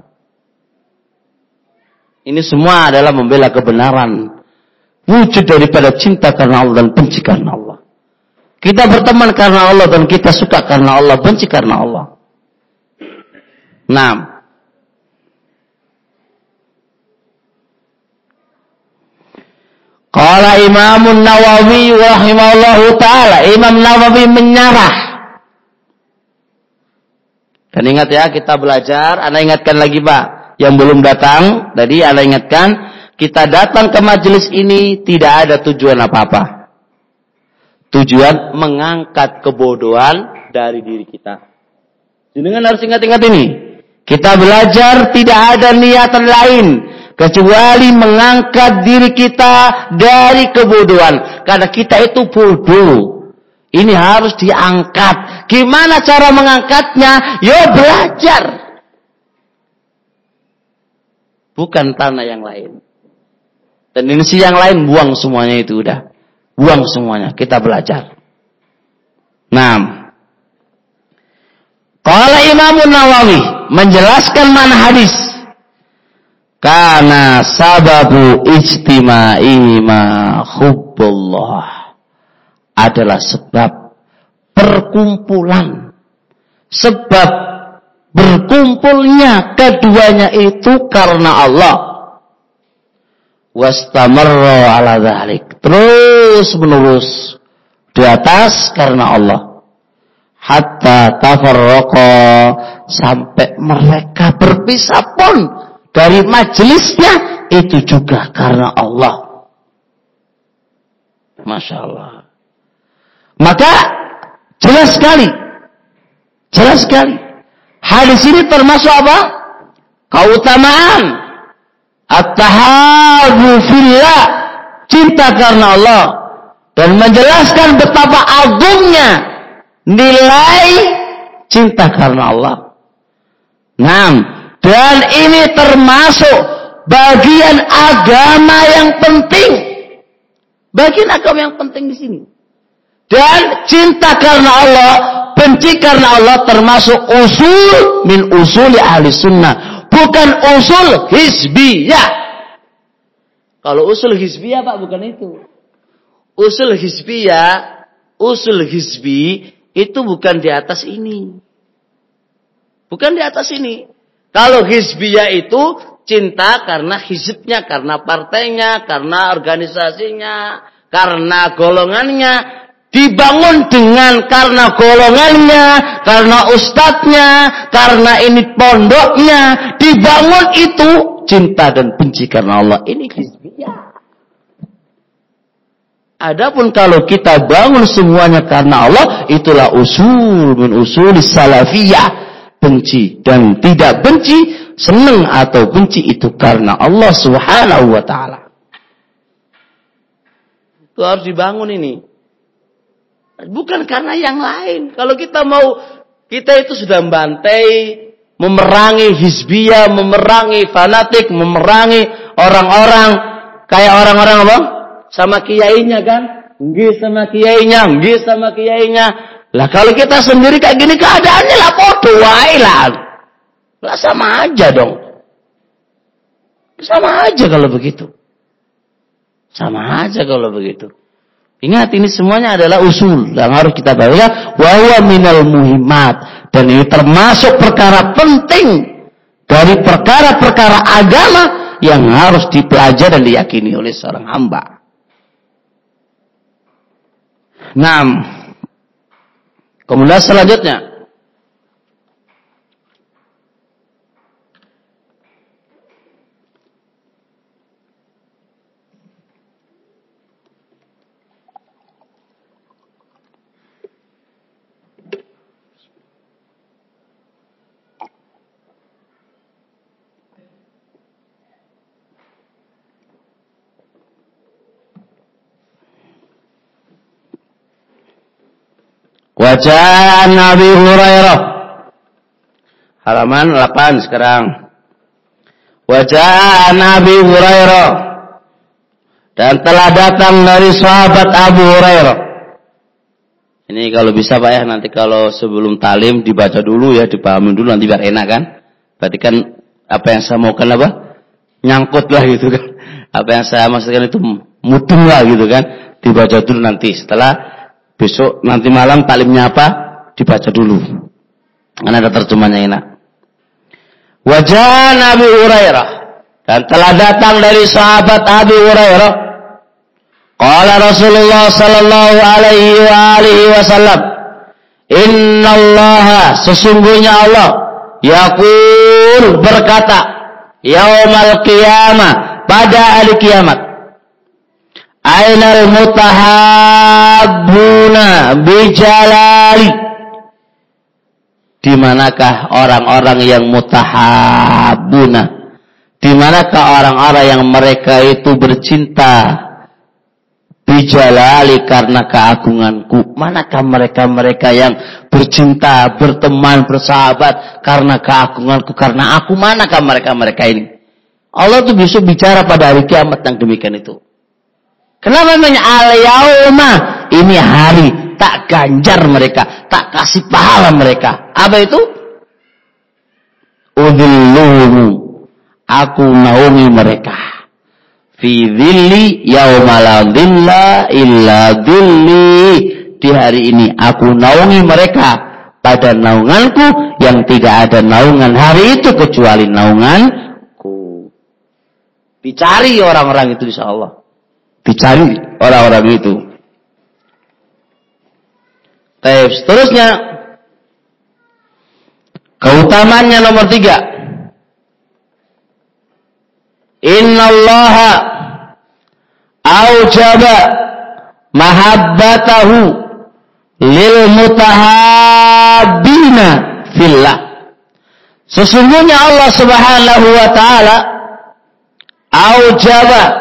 S1: Ini semua adalah membela kebenaran. Wujud daripada cinta karena Allah dan benci karena Allah. Kita berteman karena Allah dan kita suka karena Allah, benci karena Allah. Nah, qala Imam Nawawi rahimahullahu taala, Imam Nawawi menyarah. Dan ingat ya, kita belajar, Anda ingatkan lagi Pak, yang belum datang, tadi Anda ingatkan, kita datang ke majelis ini tidak ada tujuan apa-apa. Tujuan mengangkat kebodohan dari diri kita. Jangan harus ingat-ingat ini. Kita belajar tidak ada niatan lain kecuali mengangkat diri kita dari kebodohan. Karena kita itu bodoh. Ini harus diangkat. Gimana cara mengangkatnya? Yo belajar. Bukan tanah yang lain. Tendensi yang lain buang semuanya itu udah. Buang semuanya, kita belajar. Nah, qala Imam Nawawi menjelaskan mana hadis. Karena sababu ijtima'ihima hubbullah adalah sebab perkumpulan. Sebab berkumpulnya keduanya itu karena Allah. Wastamarra ala dzalik, terus menerus di atas karena Allah, hatta tafarraqa, sampai mereka berpisah pun dari majelisnya itu juga karena Allah. Masya Allah. Maka jelas sekali hadis ini termasuk apa? Keutamaan at-tahabbu fillah, cinta karena Allah, dan menjelaskan betapa agungnya nilai cinta karena Allah. Nah, dan ini termasuk bagian agama yang penting. Bagian agama yang penting di sini. Dan cinta karena Allah, benci karena Allah termasuk usul min usuli ahli sunnah. Bukan usul hizbiyah. Kalau usul hizbiyah Pak bukan itu. Usul hizbi itu bukan di atas ini. Bukan di atas ini. Kalau hizbiyah itu cinta karena hizibnya, karena partainya, karena organisasinya, karena golongannya. Dibangun dengan karena golongannya, karena ustadznya, karena ini pondoknya. Dibangun itu cinta dan benci karena Allah. Ini hizbiyah. Adapun kalau kita bangun semuanya karena Allah, itulah usul min usul salafiyah. Benci dan tidak benci senang atau benci itu karena Allah Subhanahu wa taala. Itu harus dibangun ini. Bukan karena yang lain. Kalau kita itu sudah membantai, memerangi hizbiyah, memerangi fanatik, memerangi orang-orang kayak orang-orang apa? Sama kiainya kan? Nggih sama kiainya, nggih sama kiainya. Lah kalau kita sendiri kayak gini keadaannya lah podo wae lah. Lah sama aja dong. Sama aja kalau begitu. Sama aja kalau begitu. Ingat ini semuanya adalah usul yang harus kita baca wa huwa minal muhimmat, dan ini termasuk perkara penting dari perkara-perkara agama yang harus dipelajari dan diyakini oleh seorang hamba. 6. Kemudian selanjutnya wajah Nabi Hurairah halaman 8 sekarang. Wajah Nabi Hurairah, dan telah datang dari sahabat Abu Hurairah. Ini kalau bisa Pak ya, nanti kalau sebelum talim dibaca dulu ya, dipahami dulu nanti biar enak kan. Berarti kan apa yang saya maukan apa? Nyangkut lah gitu kan. Apa yang saya maksudkan itu mudeng lah gitu kan. Dibaca dulu nanti setelah besok nanti malam talimnya apa? Dibaca dulu. Karena ada terjemahnya enak. Wajah Nabi Hurairah, dan telah datang dari sahabat Abu Hurairah. Qala Rasulullah sallallahu alaihi wasallam, Innallaha, sesungguhnya Allah, yaqul, berkata, yaumal qiyamah, pada hari kiamat, Ainal mutahabbuna bijalali, di manakah orang-orang yang mutahabbuna, di manakah orang-orang yang mereka itu bercinta, bijalali, karena keagunganku. Manakah mereka-mereka yang bercinta, berteman, bersahabat karena keagunganku, karena aku? Manakah mereka-mereka ini? Allah tuh bisa bicara pada hari kiamat yang demikian itu. Kenapa namanya al-yauma? Ini hari tak ganjar mereka, tak kasih pahala mereka. Apa itu? Udhilluhum, aku naungi mereka. Fi dhilli yauma la dhilla illa dhilli, di hari ini aku naungi mereka pada naunganku yang tidak ada naungan hari itu kecuali naunganku. Dicari orang-orang itu insyaallah. Dicari orang-orang itu. Seterusnya, keutamaannya nomor 3. Innallaha aujaba mahabbatahu lil mutahabbina fillah. Sesungguhnya Allah Subhanahu wa taala aujaba,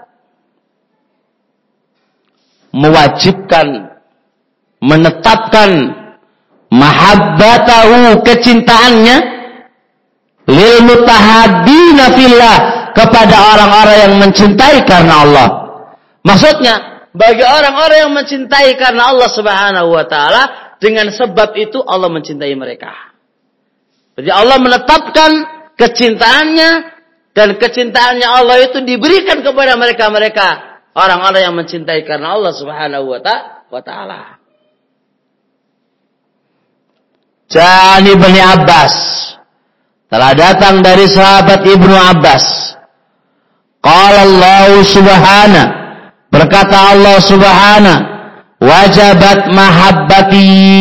S1: mewajibkan, menetapkan mahabbatahu, kecintaannya, lil mutahabbina fillah, kepada orang-orang yang mencintai karena Allah. Maksudnya, bagi orang-orang yang mencintai karena Allah Subhanahu wa taala, dengan sebab itu Allah mencintai mereka. Jadi Allah menetapkan kecintaannya, dan kecintaannya Allah itu diberikan kepada mereka-mereka orang-orang yang mencintai karena Allah Subhanahu wa ta'ala. Jani bin Abbas, telah datang dari sahabat Ibnu Abbas. Qala Allah Subhanahu, berkata Allah Subhanahu, wajabat mahabbati,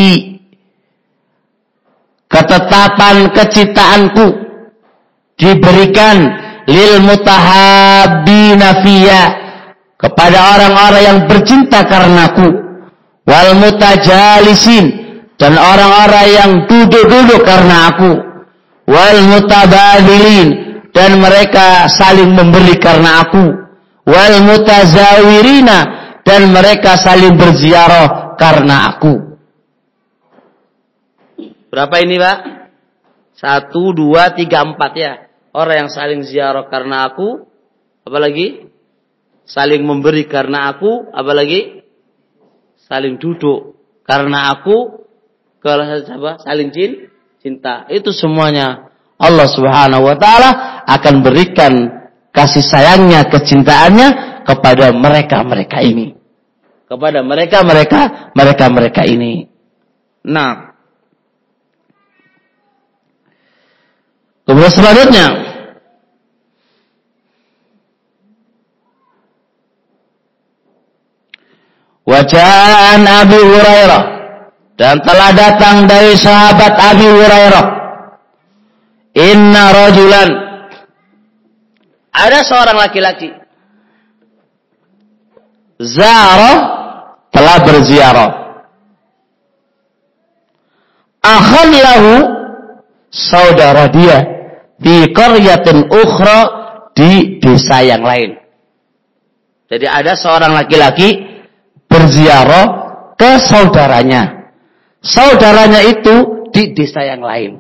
S1: ketetapan kecintaanku diberikan lil mutahabbina fiyya, kepada orang-orang yang bercinta karenaku, wal mutajalisin, dan orang-orang yang duduk-duduk karena aku, wal mutabadilin, dan mereka saling memberi karena aku, wal mutazawirina, dan mereka saling berziarah karena aku. Berapa ini, Pak? 1, 2, 3, 4 ya. Orang yang saling ziarah karena aku, apalagi saling memberi karena aku, apalagi saling duduk karena aku, kalau saling cinta. Itu semuanya Allah Subhanahu wa taala akan berikan kasih sayangnya, kecintaannya kepada mereka-mereka ini. Kepada mereka-mereka ini. Nah, kemudian selanjutnya, wajaan Abi Hurairah, dan telah datang dari sahabat Abi Hurairah, inna rajulan, ada seorang laki-laki, zara, telah berziarah, akhan lahu, saudara dia, di qaryatin ukhra, di desa yang lain. Jadi ada seorang laki-laki berziarah ke saudaranya. Saudaranya itu di desa yang lain.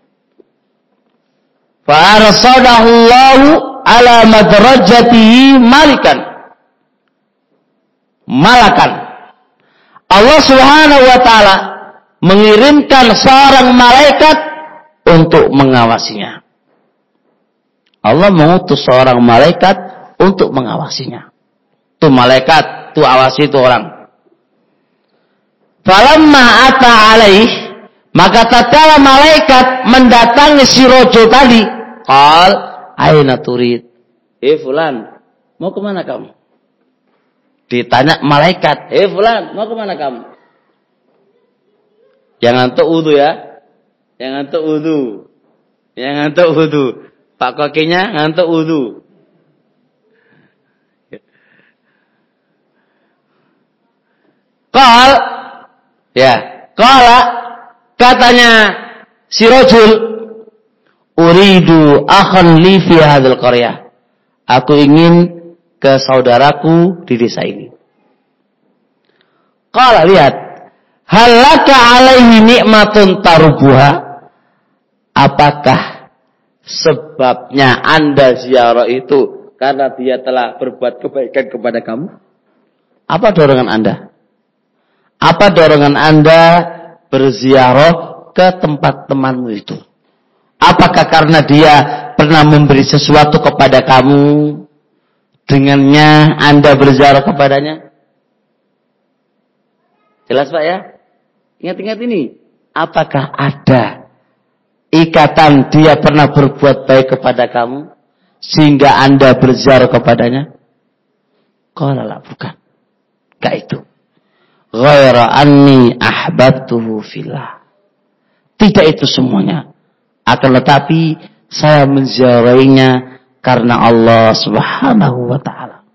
S1: Fa arsadahullahu ala madrajatihi malakan. Allah Subhanahu wa taala mengirimkan seorang malaikat untuk mengawasinya. Allah mengutus seorang malaikat untuk mengawasinya. Itu malaikat, itu awasi itu orang. Falamma ata alaih, maka tatkala malaikat mendatangi si rajul tadi, qal aina turid? Fulan, mau kemana kamu? Ditanya malaikat, fulan, mau kemana kamu? Jangan ngantuk wudu ya. Jangan ngantuk wudu. Jangan ngantuk wudu. Pak kokinya ngantuk wudu. Qal, ya, qala, katanya si rajul, uridu akhan li fi hadzal qaryah. Aku ingin ke saudaraku di desa ini. Qala, lihat, halaka alaihi nikmatun tarubuha. Apakah sebabnya Anda ziarah itu karena dia telah berbuat kebaikan kepada kamu? Apa dorongan Anda? Apa dorongan Anda berziarah ke tempat temanmu itu? Apakah karena dia pernah memberi sesuatu kepada kamu, dengannya Anda berziarah kepadanya? Jelas Pak ya? Ingat-ingat ini. Apakah ada ikatan dia pernah berbuat baik kepada kamu sehingga Anda berziarah kepadanya? Qala la, bukan. Enggak itu. Ghaira anni ahbabtuhu fillah. Tidak itu semuanya. Akan tetapi saya menziarahinya karena Allah Subhanahu wa taala.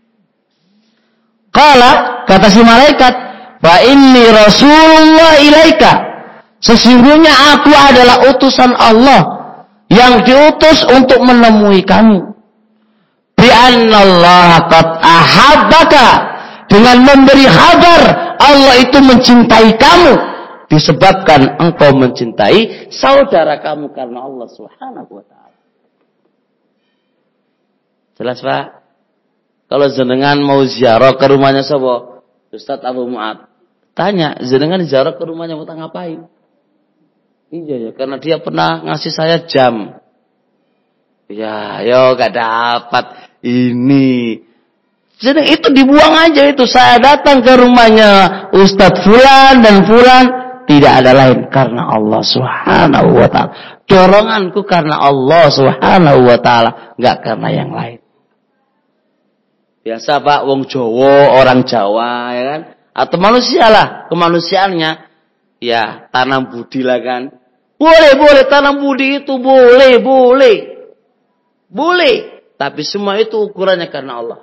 S1: Qala, kata si malaikat, fa inni rasulullah ilaika. Sesungguhnya aku adalah utusan Allah yang diutus untuk menemui kamu. Bi annallaha qad ahabbaka, dengan memberi kabar Allah itu mencintai kamu disebabkan engkau mencintai saudara kamu karena Allah Subhanahu wa taala. Jelas Pak? Kalau jenengan mau ziarah ke rumahnya sapa? Ustaz Abu Mu'ad. Tanya, jenengan ziarah ke rumahnya mau ngapain? Iya ya, karena dia pernah ngasih saya jam. Ya, yo gak dapat ini. Jadi itu dibuang aja itu. Saya datang ke rumahnya Ustadz Fulan dan Fulan, tidak ada lain karena Allah Subhanahu wa taala. Doronganku karena Allah Subhanahu wa taala, enggak karena yang lain. Biasa Pak, wong Jawa, orang Jawa ya kan? Atau manusia lah, kemanusiaannya ya tanam budi lah kan. Boleh tanam budi itu boleh. Tapi semua itu ukurannya karena Allah.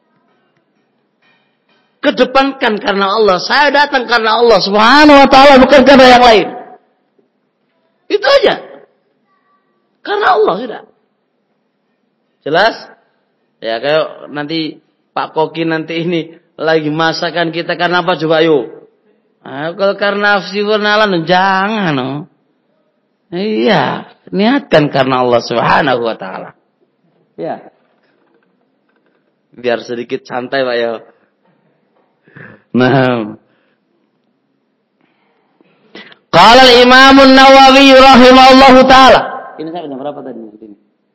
S1: Kedepankan karena Allah. Saya datang karena Allah Subhanahu wa taala, bukan karena yang lain. Itu aja. Karena Allah sudah. Jelas? Ya kayak nanti Pak Koki nanti ini lagi masakan kita karena apa coba yuk? Nah, kalau karena nafsi bernalan jangan. No. Iya, niatkan karena Allah Subhanahu wa taala. Ya. Biar sedikit santai Pak ya. Nah. Qala al-Imam an-Nawawi rahimahullahu taala. Ini sampai jam berapa tadi ini?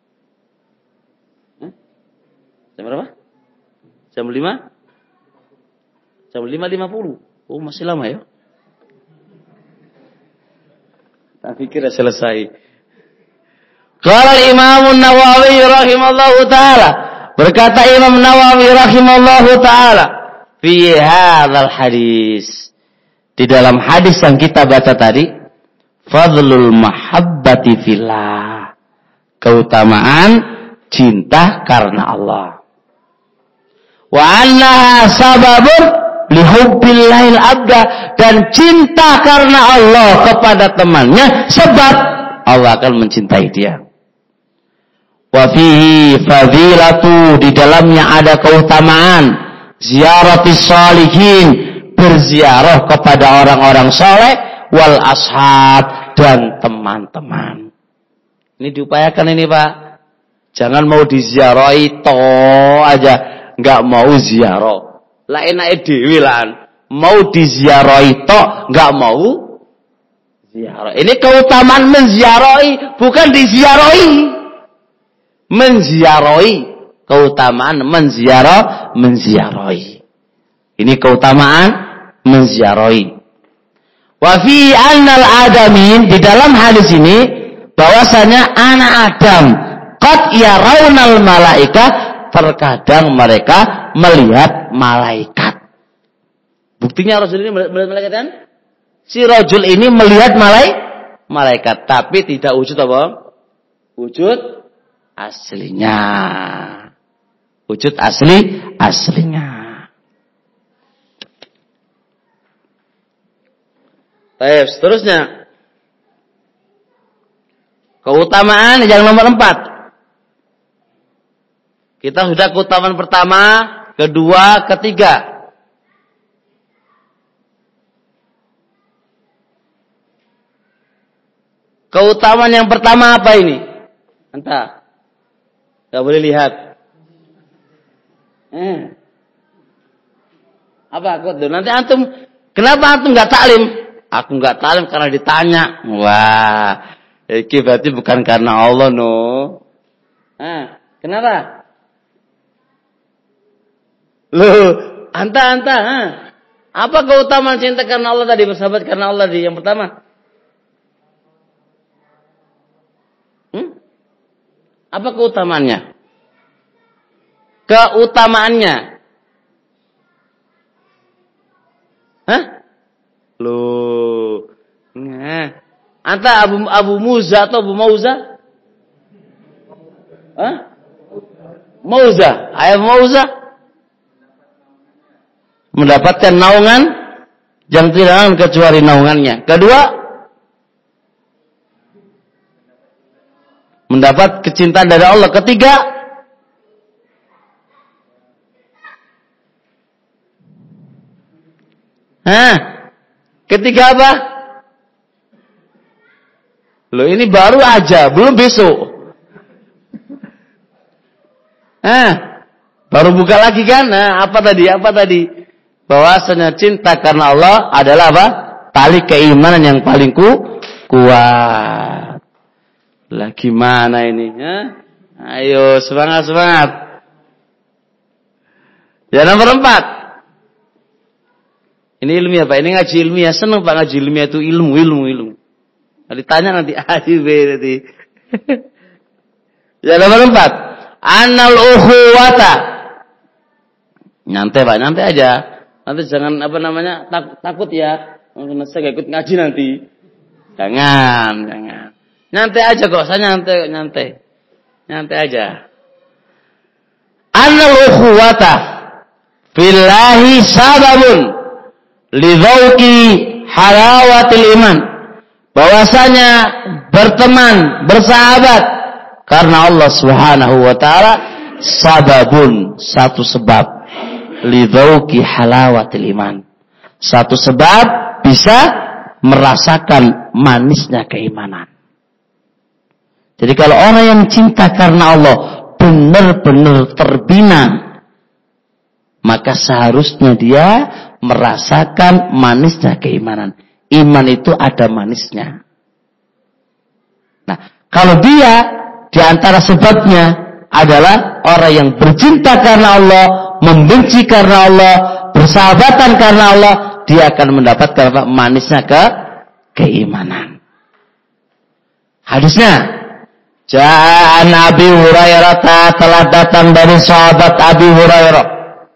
S1: Jam berapa? Jam 5? Jam 5.50. Oh, masih lama ya? Tak pikir sudah selesai. Qala al-Imam an-Nawawi rahimahullahu taala. Berkata Imam Nawawi rahimahullahu taala, fi hadzal hadis. Di dalam hadis yang kita baca tadi, fadlul mahabbati fillah. Keutamaan cinta karena Allah. Wa annaha sababun lihubbillahil abda, dan cinta karena Allah kepada temannya sebab Allah akan mencintai dia. Wa fihi fadilatu, di dalamnya ada keutamaan ziyaratis shalihin, berziarah kepada orang-orang saleh, wal ashab, dan teman-teman. Ini diupayakan ini Pak. Jangan mau diziarahi toh aja, enggak mau ziarah. Lah enake dhewe lan. Mau diziarahi toh enggak mau ziarah. Ini keutamaan menziarahi, bukan diziarahi. Menziarahi, keutamaan menziarahi. Ini keutamaan menziarahi. Wa fi annal adamin, di dalam hadis ini bahwasanya anak Adam qad yarawnal malaika, terkadang mereka melihat malaikat. Buktinya Rasul ini melihat malaikat kan? Si rajul ini melihat malaikat, tapi tidak wujud apa? Wujud aslinya. Wujud aslinya. Baik, seterusnya. Keutamaan yang nomor 4. Kita sudah keutamaan pertama, kedua, ketiga. Keutamaan yang pertama apa ini? Entah. Gak boleh lihat. Apa aku tuh? Nanti antum, kenapa antum gak taklim? Aku gak taklim karena ditanya. Wah, ini berarti bukan karena Allah no. Kenapa? Loh, anta. Apa keutamaan cinta karena Allah tadi, bersahabat karena Allah tadi yang pertama? Apa keutamaannya? Keutamaannya. Loh. Anta Abu Muza atau Abu Mauza? Mauza. Ayah Mauza. Mendapatkan naungan yang tidak kecuali naungannya. Kedua, mendapat kecintaan dari Allah. Ketiga, ketiga apa? Loh, ini baru aja, belum besok. Baru buka lagi kan? Apa tadi? Bahwasanya cinta karena Allah adalah apa? Tali keimanan yang paling kuat. Lah gimana ini? Ayo semangat. Ya nomor 4. Ini ilmiah Pak, ini ngaji ilmiah. Senang Pak ngaji ilmiah itu ilmu. Nah, ditanya nanti A, B nanti. Ya nomor 4. Annal ukhuwata. Nyantai Pak, nyantai aja. Nanti jangan takut ya. Saya gak ikut ngaji nanti. Jangan. Nyantai aja kok, saya nyantai. Nyantai aja. Annal ukhuwata fillahi sababun lidhauqi halawatil iman. Bahwasanya berteman, bersahabat karena Allah Subhanahu wa taala sababun, satu sebab lidzauqi halawatil iman. Satu sebab bisa merasakan manisnya keimanan. Jadi kalau orang yang cinta karena Allah benar-benar terbina, maka seharusnya dia merasakan manisnya keimanan. Iman itu ada manisnya. Nah, kalau dia di antara sebabnya adalah orang yang bercinta karena Allah, membenci karena Allah, bersahabatan karena Allah, dia akan mendapatkan manisnya keimanan. Hadisnya, Ja'an Abi Hurairah, telah datang dari sahabat Abi Hurairah.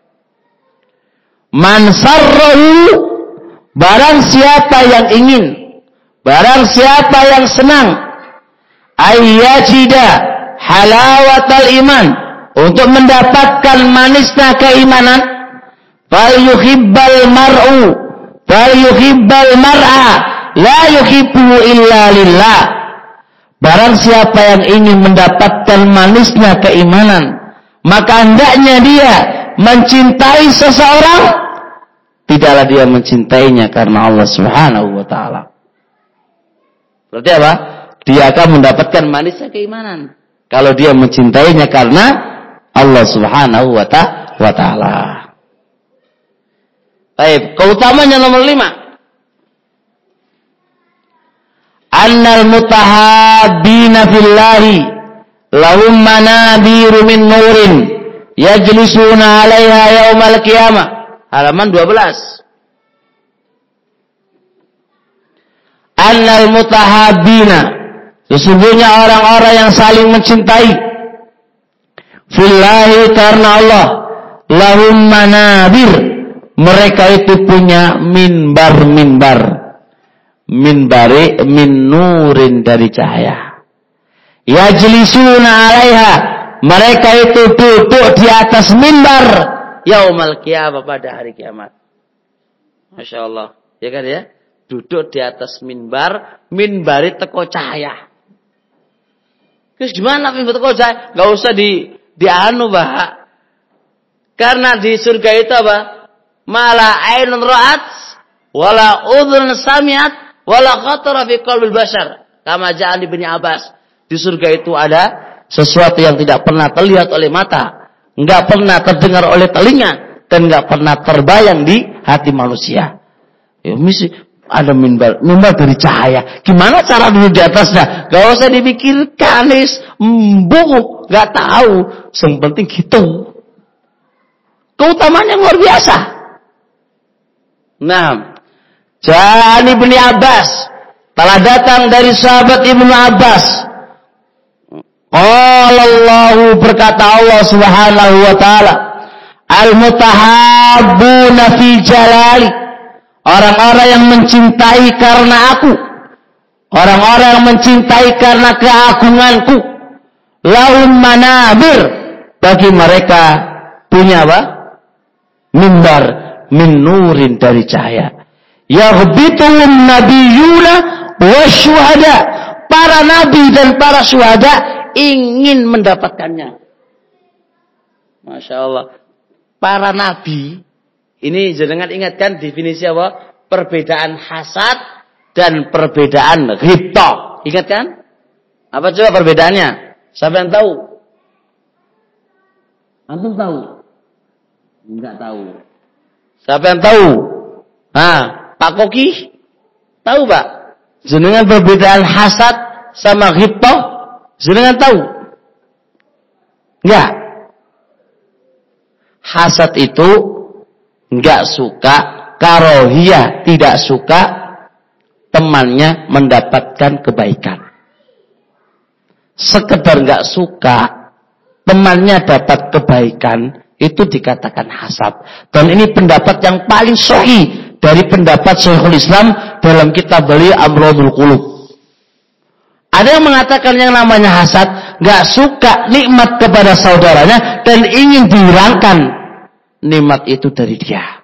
S1: Man sarrahu, barang siapa yang ingin, barang siapa yang senang, ayyajida halawatal iman, untuk mendapatkan manisnya keimanan, fal yuhibbal mar'a la yuhibbu illa lillah. Barang siapa yang ingin mendapatkan manisnya keimanan, maka hendaknya dia mencintai seseorang, tidaklah dia mencintainya karena Allah Subhanahu wa taala. Berarti apa? Dia akan mendapatkan manisnya keimanan kalau dia mencintainya karena Allah Subhanahu wa taala. Baik, keutamanya nomor 5. Annal mutahabbina fillahi lahum manabiru min nurin yajlisuna 'alaiha yaumal qiyamah. Halaman 12. Annal mutahabbina, sesungguhnya orang-orang yang saling mencintai fillahi karena Allah, lahum manabir, mereka itu punya minbar minbari min nurin, dari cahaya. Yajlisuna 'alaiha, mereka itu duduk di atas minbar yaumal qiyamah, pada hari kiamat. Masya Allah, ya kan ya? Duduk di atas minbar, minbari teko cahaya. Terus gimana minbar teko cahaya? Gak usah dianu, Pak. Karena di surga itu apa? Mala ainun ra'at, wala udhun sami'at, wala khatara fi qalbil bashar. Kama ja'an Ibnu Abbas. Di surga itu ada sesuatu yang tidak pernah terlihat oleh mata, enggak pernah terdengar oleh telinga, dan enggak pernah terbayang di hati manusia. Ya, misi ada mimbar dari cahaya. Gimana cara duduk di atasnya? Gak usah dipikirkan, enggak tahu. Yang penting gitu. Keutamaannya luar biasa. Nah, Ja'an Ibnu Abbas, telah datang dari sahabat Ibnu Abbas. Qala Allahu, berkata Allah Subhanahu wa taala, al-mutahabbuna fi jalali, orang-orang yang mencintai karena aku, orang-orang yang mencintai karena keagunganku, lahum manabir, bagi mereka punya apa? Mimbar min nurin, dari cahaya. Yaghbituhum nabiyuna wasyuhada, para nabi dan para syuhada ingin mendapatkannya. Masya Allah. Para nabi, ini jenengan ingatkan definisi apa? Perbedaan hasad dan perbedaan ghibtah. Ingat kan? Apa coba perbedaannya? Siapa yang tahu? Antum tahu? Enggak tahu. Siapa yang tahu? Pak Koki tahu, Pak? Jenengan perbedaan hasad sama ghibtah, jenengan tahu? Enggak. Hasad itu enggak suka, karohiyah, tidak suka temannya mendapatkan kebaikan. Sekedar enggak suka temannya dapat kebaikan, itu dikatakan hasad. Dan ini pendapat yang paling sahih dari pendapat Syekhul Islam dalam kitab beliau Amrodul Qulub. Ada yang mengatakan yang namanya hasad, gak suka nikmat kepada saudaranya dan ingin dihilangkan nikmat itu dari dia.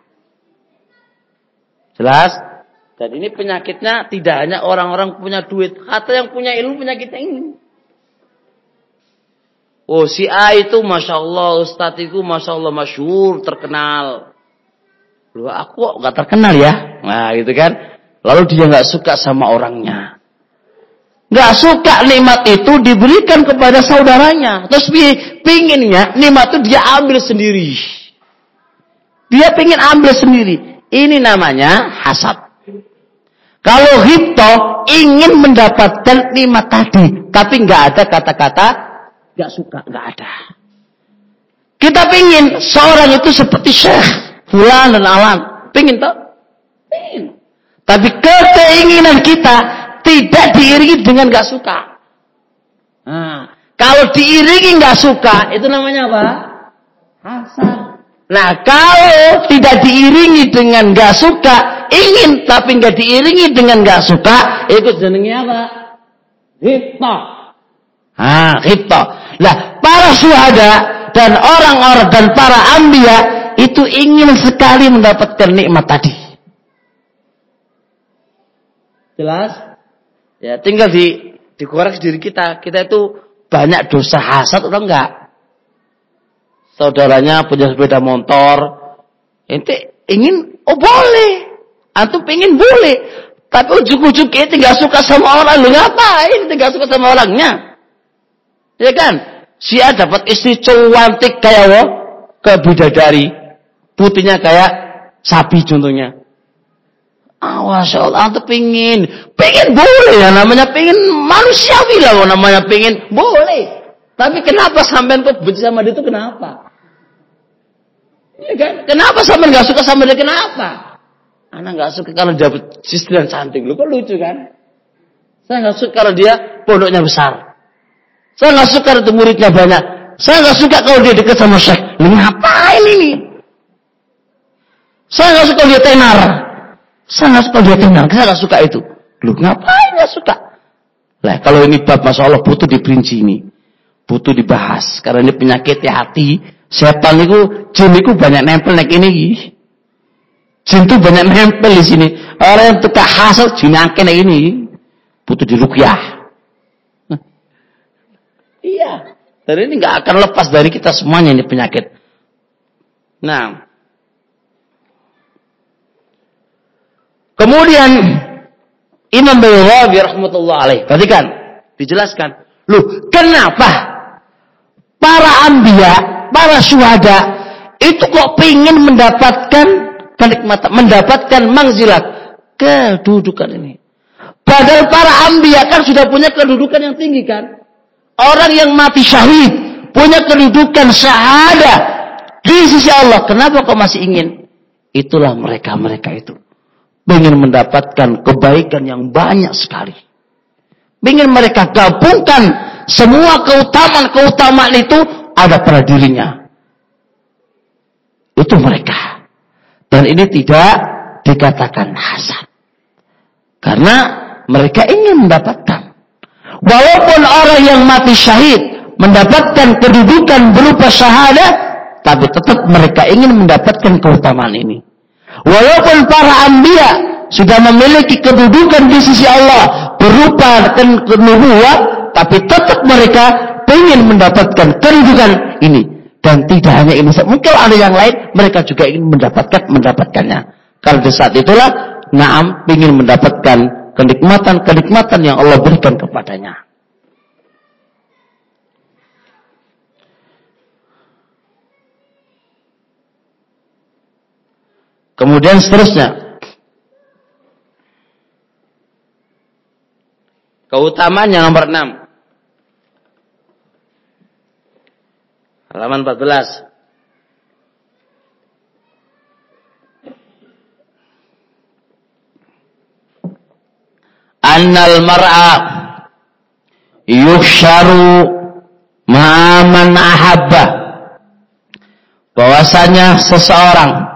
S1: Jelas? Dan ini penyakitnya tidak hanya orang-orang punya duit, kata yang punya ilmu penyakitnya ini. Oh si A itu Masya Allah, Ustadz itu Masya Allah masyhur, terkenal. Loh aku kok gak terkenal ya? Nah gitu kan. Lalu dia gak suka sama orangnya. Gak suka nikmat itu diberikan kepada saudaranya. Terus pinginnya nikmat itu dia ambil sendiri. Dia pingin ambil sendiri. Ini namanya hasad. Kalau ghibto ingin mendapatkan nikmat tadi, tapi nggak ada kata-kata nggak suka, nggak ada. Kita pingin seorang itu seperti Syekh Fulan dan Alan, pingin toh? Pingin. Tapi keinginan kita tidak diiringi dengan nggak suka. Nah, kalau diiringi nggak suka, itu namanya apa? Hasad. Nah, kalau tidak diiringi dengan nggak suka, ingin tapi nggak diiringi dengan nggak suka, itu jenengnya apa? Ghibto. Ghibto. Nah, para syuhada dan orang-orang dan para anbiya itu ingin sekali mendapatkan nikmat tadi. Jelas? Ya, tinggal dikoreksi diri kita. Kita itu banyak dosa hasad atau enggak? Saudaranya punya sepeda motor, ente ingin, oh boleh, antum pengen boleh, tapi ujuk-ujuk ente nggak suka sama orang, lu ngapain? Ente nggak suka sama orangnya, ya kan? Si A dapat istri cantik kayak ke bidadari, putihnya kayak sapi contohnya. Masya Allah, antum pengen boleh ya, namanya pengen manusiawi lah, namanya pengen boleh. Tapi kenapa sampean kok benci sama dia itu kenapa? Ya kan? Kenapa sampean nggak suka sama dia? Kenapa? Anak nggak suka kalau dapat istri yang cantik. Lu kok lucu kan? Saya nggak suka kalau dia pondoknya besar. Saya nggak suka kalau muridnya banyak. Saya nggak suka kalau dia dekat sama Syekh. Lu ngapain ini? Saya nggak suka kalau dia tenar. Saya nggak suka dia tenar. Saya nggak suka itu. Lu ngapain nggak suka? Lah kalau ini bab Masya Allah butuh diperinci ini. Butuh dibahas karena ini penyakit hati. Setan itu, jin itu banyak nempel nek ini. Jin itu banyak nempel di sini. Orang yang tukar hasad jin akeh nek ini. Butuh diruqyah. Iya. Dan ini enggak akan lepas dari kita semuanya ini penyakit. Nah. Kemudian Imam Baydawi rahmatullah alaih. Perhatikan, dijelaskan. Loh, kenapa para anbiya, para syuhada itu kok pengen mendapatkan kenikmatan, mendapatkan manzilat, kedudukan ini. Padahal para anbiya kan sudah punya kedudukan yang tinggi kan. Orang yang mati syahid punya kedudukan syahada di sisi Allah. Kenapa kok masih ingin? Itulah mereka itu. Pengen mendapatkan kebaikan yang banyak sekali. Ingin mereka gabungkan semua keutamaan itu ada pada dirinya. Itu mereka. Dan ini tidak dikatakan hasad. Karena mereka ingin mendapatkan. Walaupun orang yang mati syahid mendapatkan kedudukan berupa syahadat, tapi tetap mereka ingin mendapatkan keutamaan ini. Walaupun para anbiya sudah memiliki kedudukan di sisi Allah berupa nubuwah, tapi tetap mereka ingin mendapatkan kedudukan ini. Dan tidak hanya ini, mungkin ada yang lain, mereka juga ingin mendapatkannya. Karena di saat itulah, naam ingin mendapatkan kenikmatan yang Allah berikan kepadanya. Kemudian seterusnya, keutamaan yang nomor 6. Halaman 14. Annal mar'a yuhsyaru ma'aman ahabba. Bahwasanya seseorang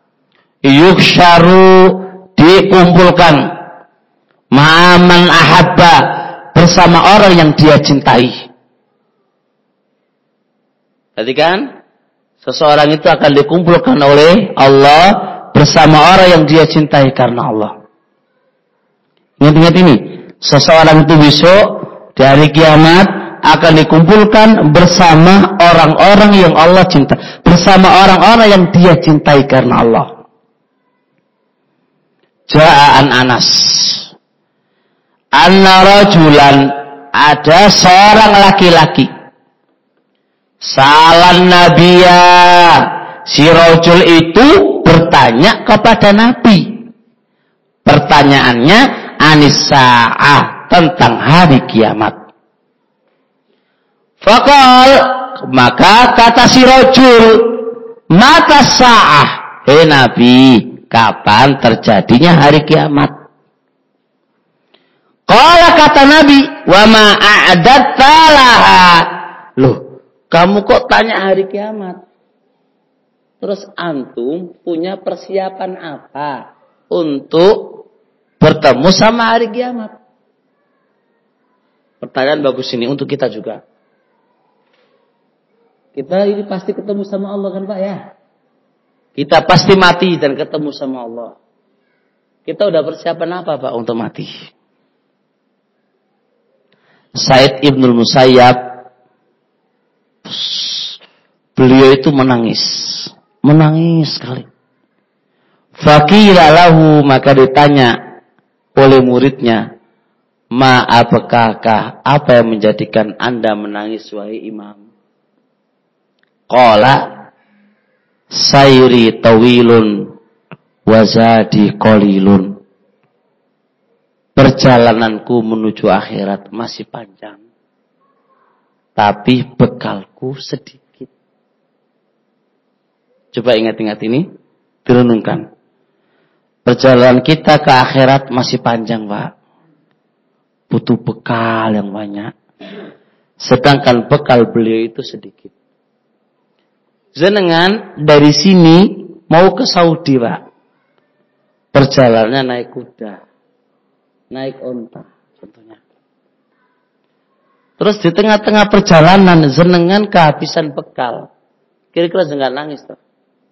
S1: yuhsyaru dikumpulkan ma'aman ahabba bersama orang yang dia cintai. Jadi kan seseorang itu akan dikumpulkan oleh Allah bersama orang yang dia cintai karena Allah. Ingat ini, seseorang itu besok di hari kiamat akan dikumpulkan bersama orang-orang yang Allah cinta, bersama orang-orang yang Dia cintai karena Allah. Ja'an Anas, anna rajulan, ada seorang laki-laki, salan Nabiya, si rajul itu bertanya kepada Nabi. Pertanyaannya anis-sa'ah, tentang hari kiamat. Faqal, maka kata si rajul, mata sa'ah, hei Nabi, kapan terjadinya hari kiamat? Qala, kata Nabi, wa ma a'adatta laha. Loh, kamu kok tanya hari kiamat? Terus antum punya persiapan apa untuk bertemu sama hari kiamat? Pertanyaan bagus ini untuk kita juga. Kita ini pasti ketemu sama Allah kan Pak ya? Kita pasti mati dan ketemu sama Allah. Kita udah persiapan apa Pak untuk mati? Said Ibnul Musayyab, beliau itu menangis sekali. Faqila lahu, maka ditanya oleh muridnya, ma apakah, apa yang menjadikan Anda menangis wahai imam? Qala, sayri tawilun wazadi qalilun. Perjalananku menuju akhirat masih panjang, tapi bekalku sedikit. Coba ingat-ingat ini, direnungkan. Perjalanan kita ke akhirat masih panjang, Pak. Butuh bekal yang banyak. Sedangkan bekal beliau itu sedikit. Jenengan dari sini mau ke Saudi, Pak. Perjalanannya naik kuda, naik onta, contohnya. Terus di tengah-tengah perjalanan jenengan kehabisan bekal. Kira-kira jenengan nangis tuh.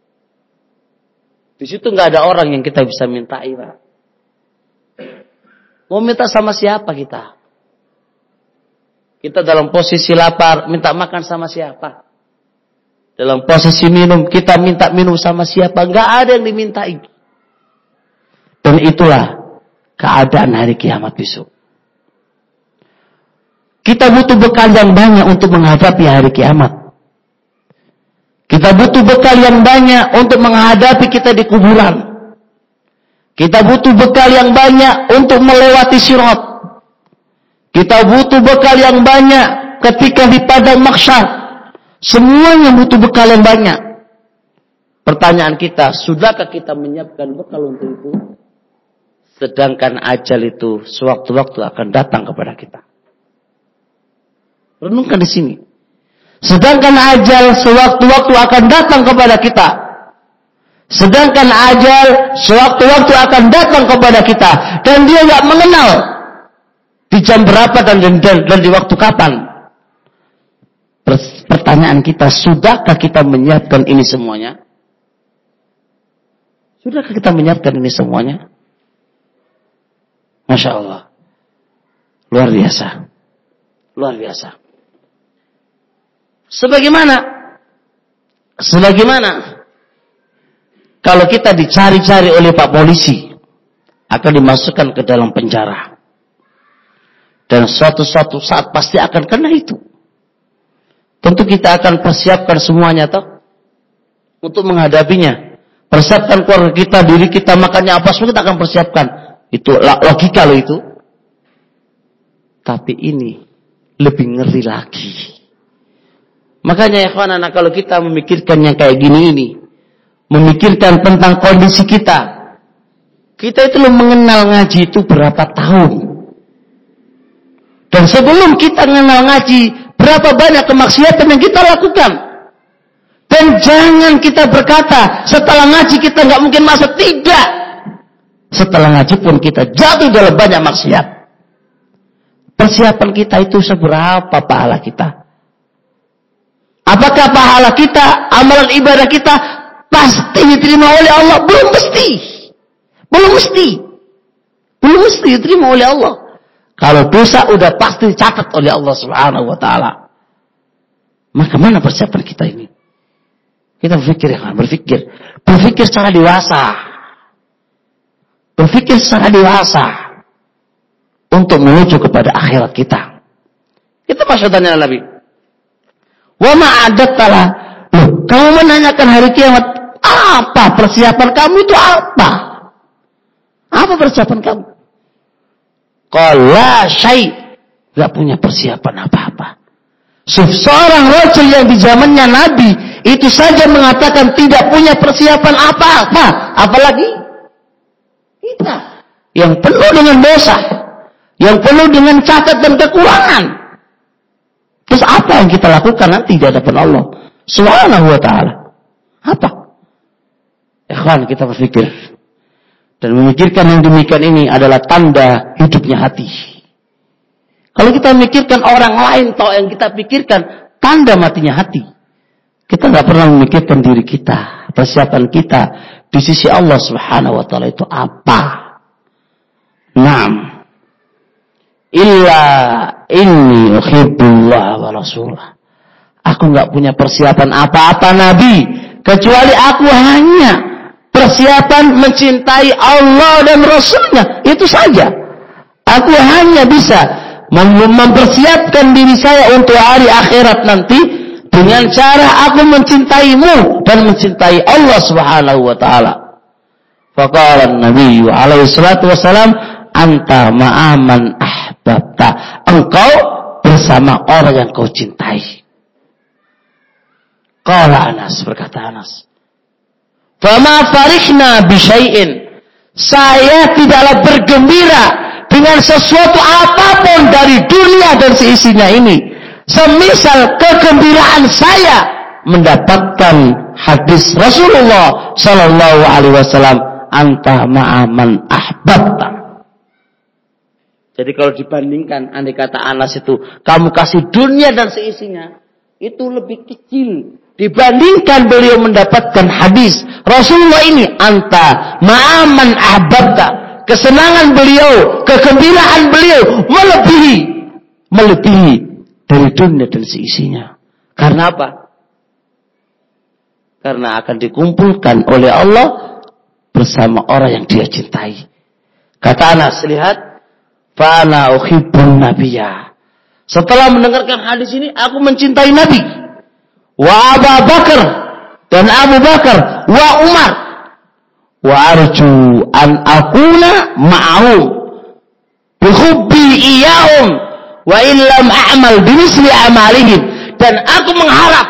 S1: Di situ nggak ada orang yang kita bisa mintai, Pak. Mau minta sama siapa kita? Kita dalam posisi lapar, minta makan sama siapa? Dalam posisi minum, kita minta minum sama siapa? Nggak ada yang dimintai. Dan itulah keadaan hari kiamat besok. Kita butuh bekal yang banyak untuk menghadapi hari kiamat. Kita butuh bekal yang banyak untuk menghadapi kita di kuburan. Kita butuh bekal yang banyak untuk melewati sirat. Kita butuh bekal yang banyak ketika di padang mahsyar. Semuanya butuh bekal yang banyak. Pertanyaan kita, sudahkah kita menyiapkan bekal untuk itu? Sedangkan ajal itu sewaktu-waktu akan datang kepada kita. Renungkan di sini. Sedangkan ajal sewaktu-waktu akan datang kepada kita. Sedangkan ajal sewaktu-waktu akan datang kepada kita. Dan dia tidak mengenal di jam berapa dan di waktu kapan. Pertanyaan kita, sudahkah kita menyiapkan ini semuanya? Sudahkah kita menyiapkan ini semuanya? Masya Allah. Luar biasa. Luar biasa. Sebagaimana kalau kita dicari-cari oleh Pak Polisi, akan dimasukkan ke dalam penjara. Dan suatu saat pasti akan kena itu. Tentu kita akan persiapkan semuanya toh untuk menghadapinya. Persiapkan keluarga kita, diri kita, makannya apa semua kita akan persiapkan. Itu logika loh itu. Tapi ini lebih ngeri lagi. Makanya ya kawan anak, kalau kita memikirkan yang kayak gini ini, memikirkan tentang kondisi kita itu belum mengenal ngaji itu berapa tahun. Dan sebelum kita mengenal ngaji, berapa banyak kemaksiatan yang kita lakukan. Dan jangan kita berkata, setelah ngaji kita nggak mungkin masuk. Tidak. Setelah ngaji pun kita jatuh dalam banyak maksiat. Persiapan kita itu seberapa pahala kita? Apakah pahala kita, amalan ibadah kita pasti diterima oleh Allah? Belum mesti diterima oleh Allah. Kalau dosa udah pasti dicatat oleh Allah Subhanahu wa taala. Maka mana persiapan kita ini? Kita berpikir secara dewasa. Berpikir secara dewasa untuk menuju kepada akhirat kita. Kita masih tanya Nabi. Wa ma'adattalah. Loh, kamu menanyakan hari kiamat, apa persiapan kamu itu apa? Apa persiapan kamu? Qala syai'. Gak punya persiapan apa-apa. Seorang rajul yang di zamannya Nabi itu saja mengatakan tidak punya persiapan apa-apa, apalagi kita yang penuh dengan dosa, yang penuh dengan cacat dan kekurangan. Terus apa yang kita lakukan nanti di hadapan Allah Subhanahu wa taala? Apa? Ikhwan, kita berpikir dan memikirkan yang demikian ini adalah tanda hidupnya hati. Kalau kita memikirkan orang lain, toh yang kita pikirkan tanda matinya hati. Kita nggak pernah memikirkan diri kita, persiapan kita di sisi Allah Subhanahu wa taala itu apa? Naam. Illa inni uhibbullah wa rasulah. Aku nggak punya persiapan apa-apa Nabi, kecuali aku hanya persiapan mencintai Allah dan Rasulnya. Itu saja. Aku hanya bisa mempersiapkan diri saya untuk hari akhirat nanti dengan cara aku mencintaimu dan mencintai Allah Subhanahu wa taala. Faqala an-nabiy alaihi salatu wasalam, anta ma'aman ahbabta. Engkau bersama orang yang kau cintai. Qala Anas, berkata Anas, fama farihna bi syai'in. Saya tidaklah bergembira dengan sesuatu apapun dari dunia dan seisinya ini, semisal kegembiraan saya mendapatkan hadis Rasulullah sallallahu alaihi wasallam, anta ma'aman ahbabta. Jadi kalau dibandingkan, andai kata Anas itu kamu kasih dunia dan seisinya, itu lebih kecil dibandingkan beliau mendapatkan hadis Rasulullah ini, anta ma'aman ahbabta. Kesenangan beliau, kegembiraan beliau melebihi dari dunia dan seisinya. Karena apa? Karena akan dikumpulkan oleh Allah bersama orang yang dia cintai. Kata Anas, lihat, fa ana uhibbun nabiyya. Setelah mendengarkan hadis ini, aku mencintai Nabi. Wa Abu Bakar dan Abu Bakar, wa Umar. Wa arju an akuna ma'ahum bi hubbi iyahum wa illam a'mal bimisli amalihim. Dan aku mengharap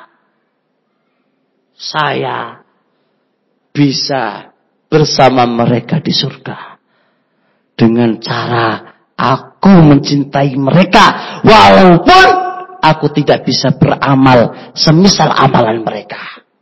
S1: saya bisa bersama mereka di surga dengan cara aku mencintai mereka walaupun aku tidak bisa beramal semisal amalan mereka.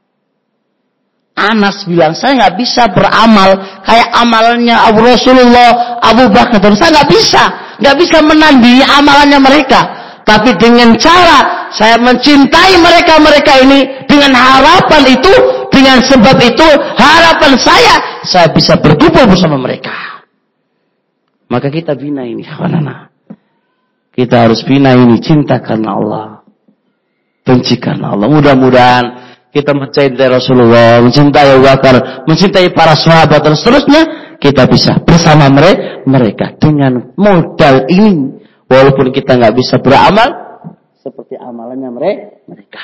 S1: Anas bilang, saya nggak bisa beramal kayak amalannya Abu Rasulullah, Abu Bakar. Saya nggak bisa menandingi amalannya mereka. Tapi dengan cara saya mencintai mereka ini, dengan harapan itu, dengan sebab itu, harapan saya bisa berkumpul bersama mereka. Maka kita bina ini, kawan-kawan. Kita harus bina ini cinta karena Allah, benci karena Allah. Mudah-mudahan kita mencintai Rasulullah, mencintai Abu Bakar, mencintai para sahabat dan seterusnya, kita bisa bersama mereka dengan modal ini, walaupun kita nggak bisa beramal seperti amalannya mereka.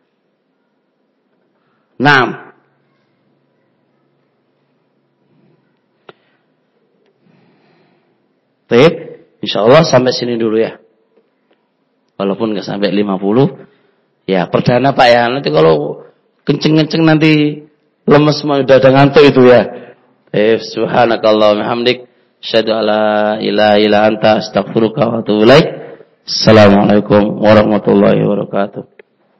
S1: Nah, baik, insya Allah sampai sini dulu ya, walaupun nggak sampai 50. Ya, perdana Pak ya, nanti kalau kenceng-kenceng nanti lemes, udah ada ngantuk itu ya. Subhanakallah bihamdik, asyhadu alla ilaha illa anta, astaghfiruka wa atubu ilaik. Assalamualaikum warahmatullahi wabarakatuh.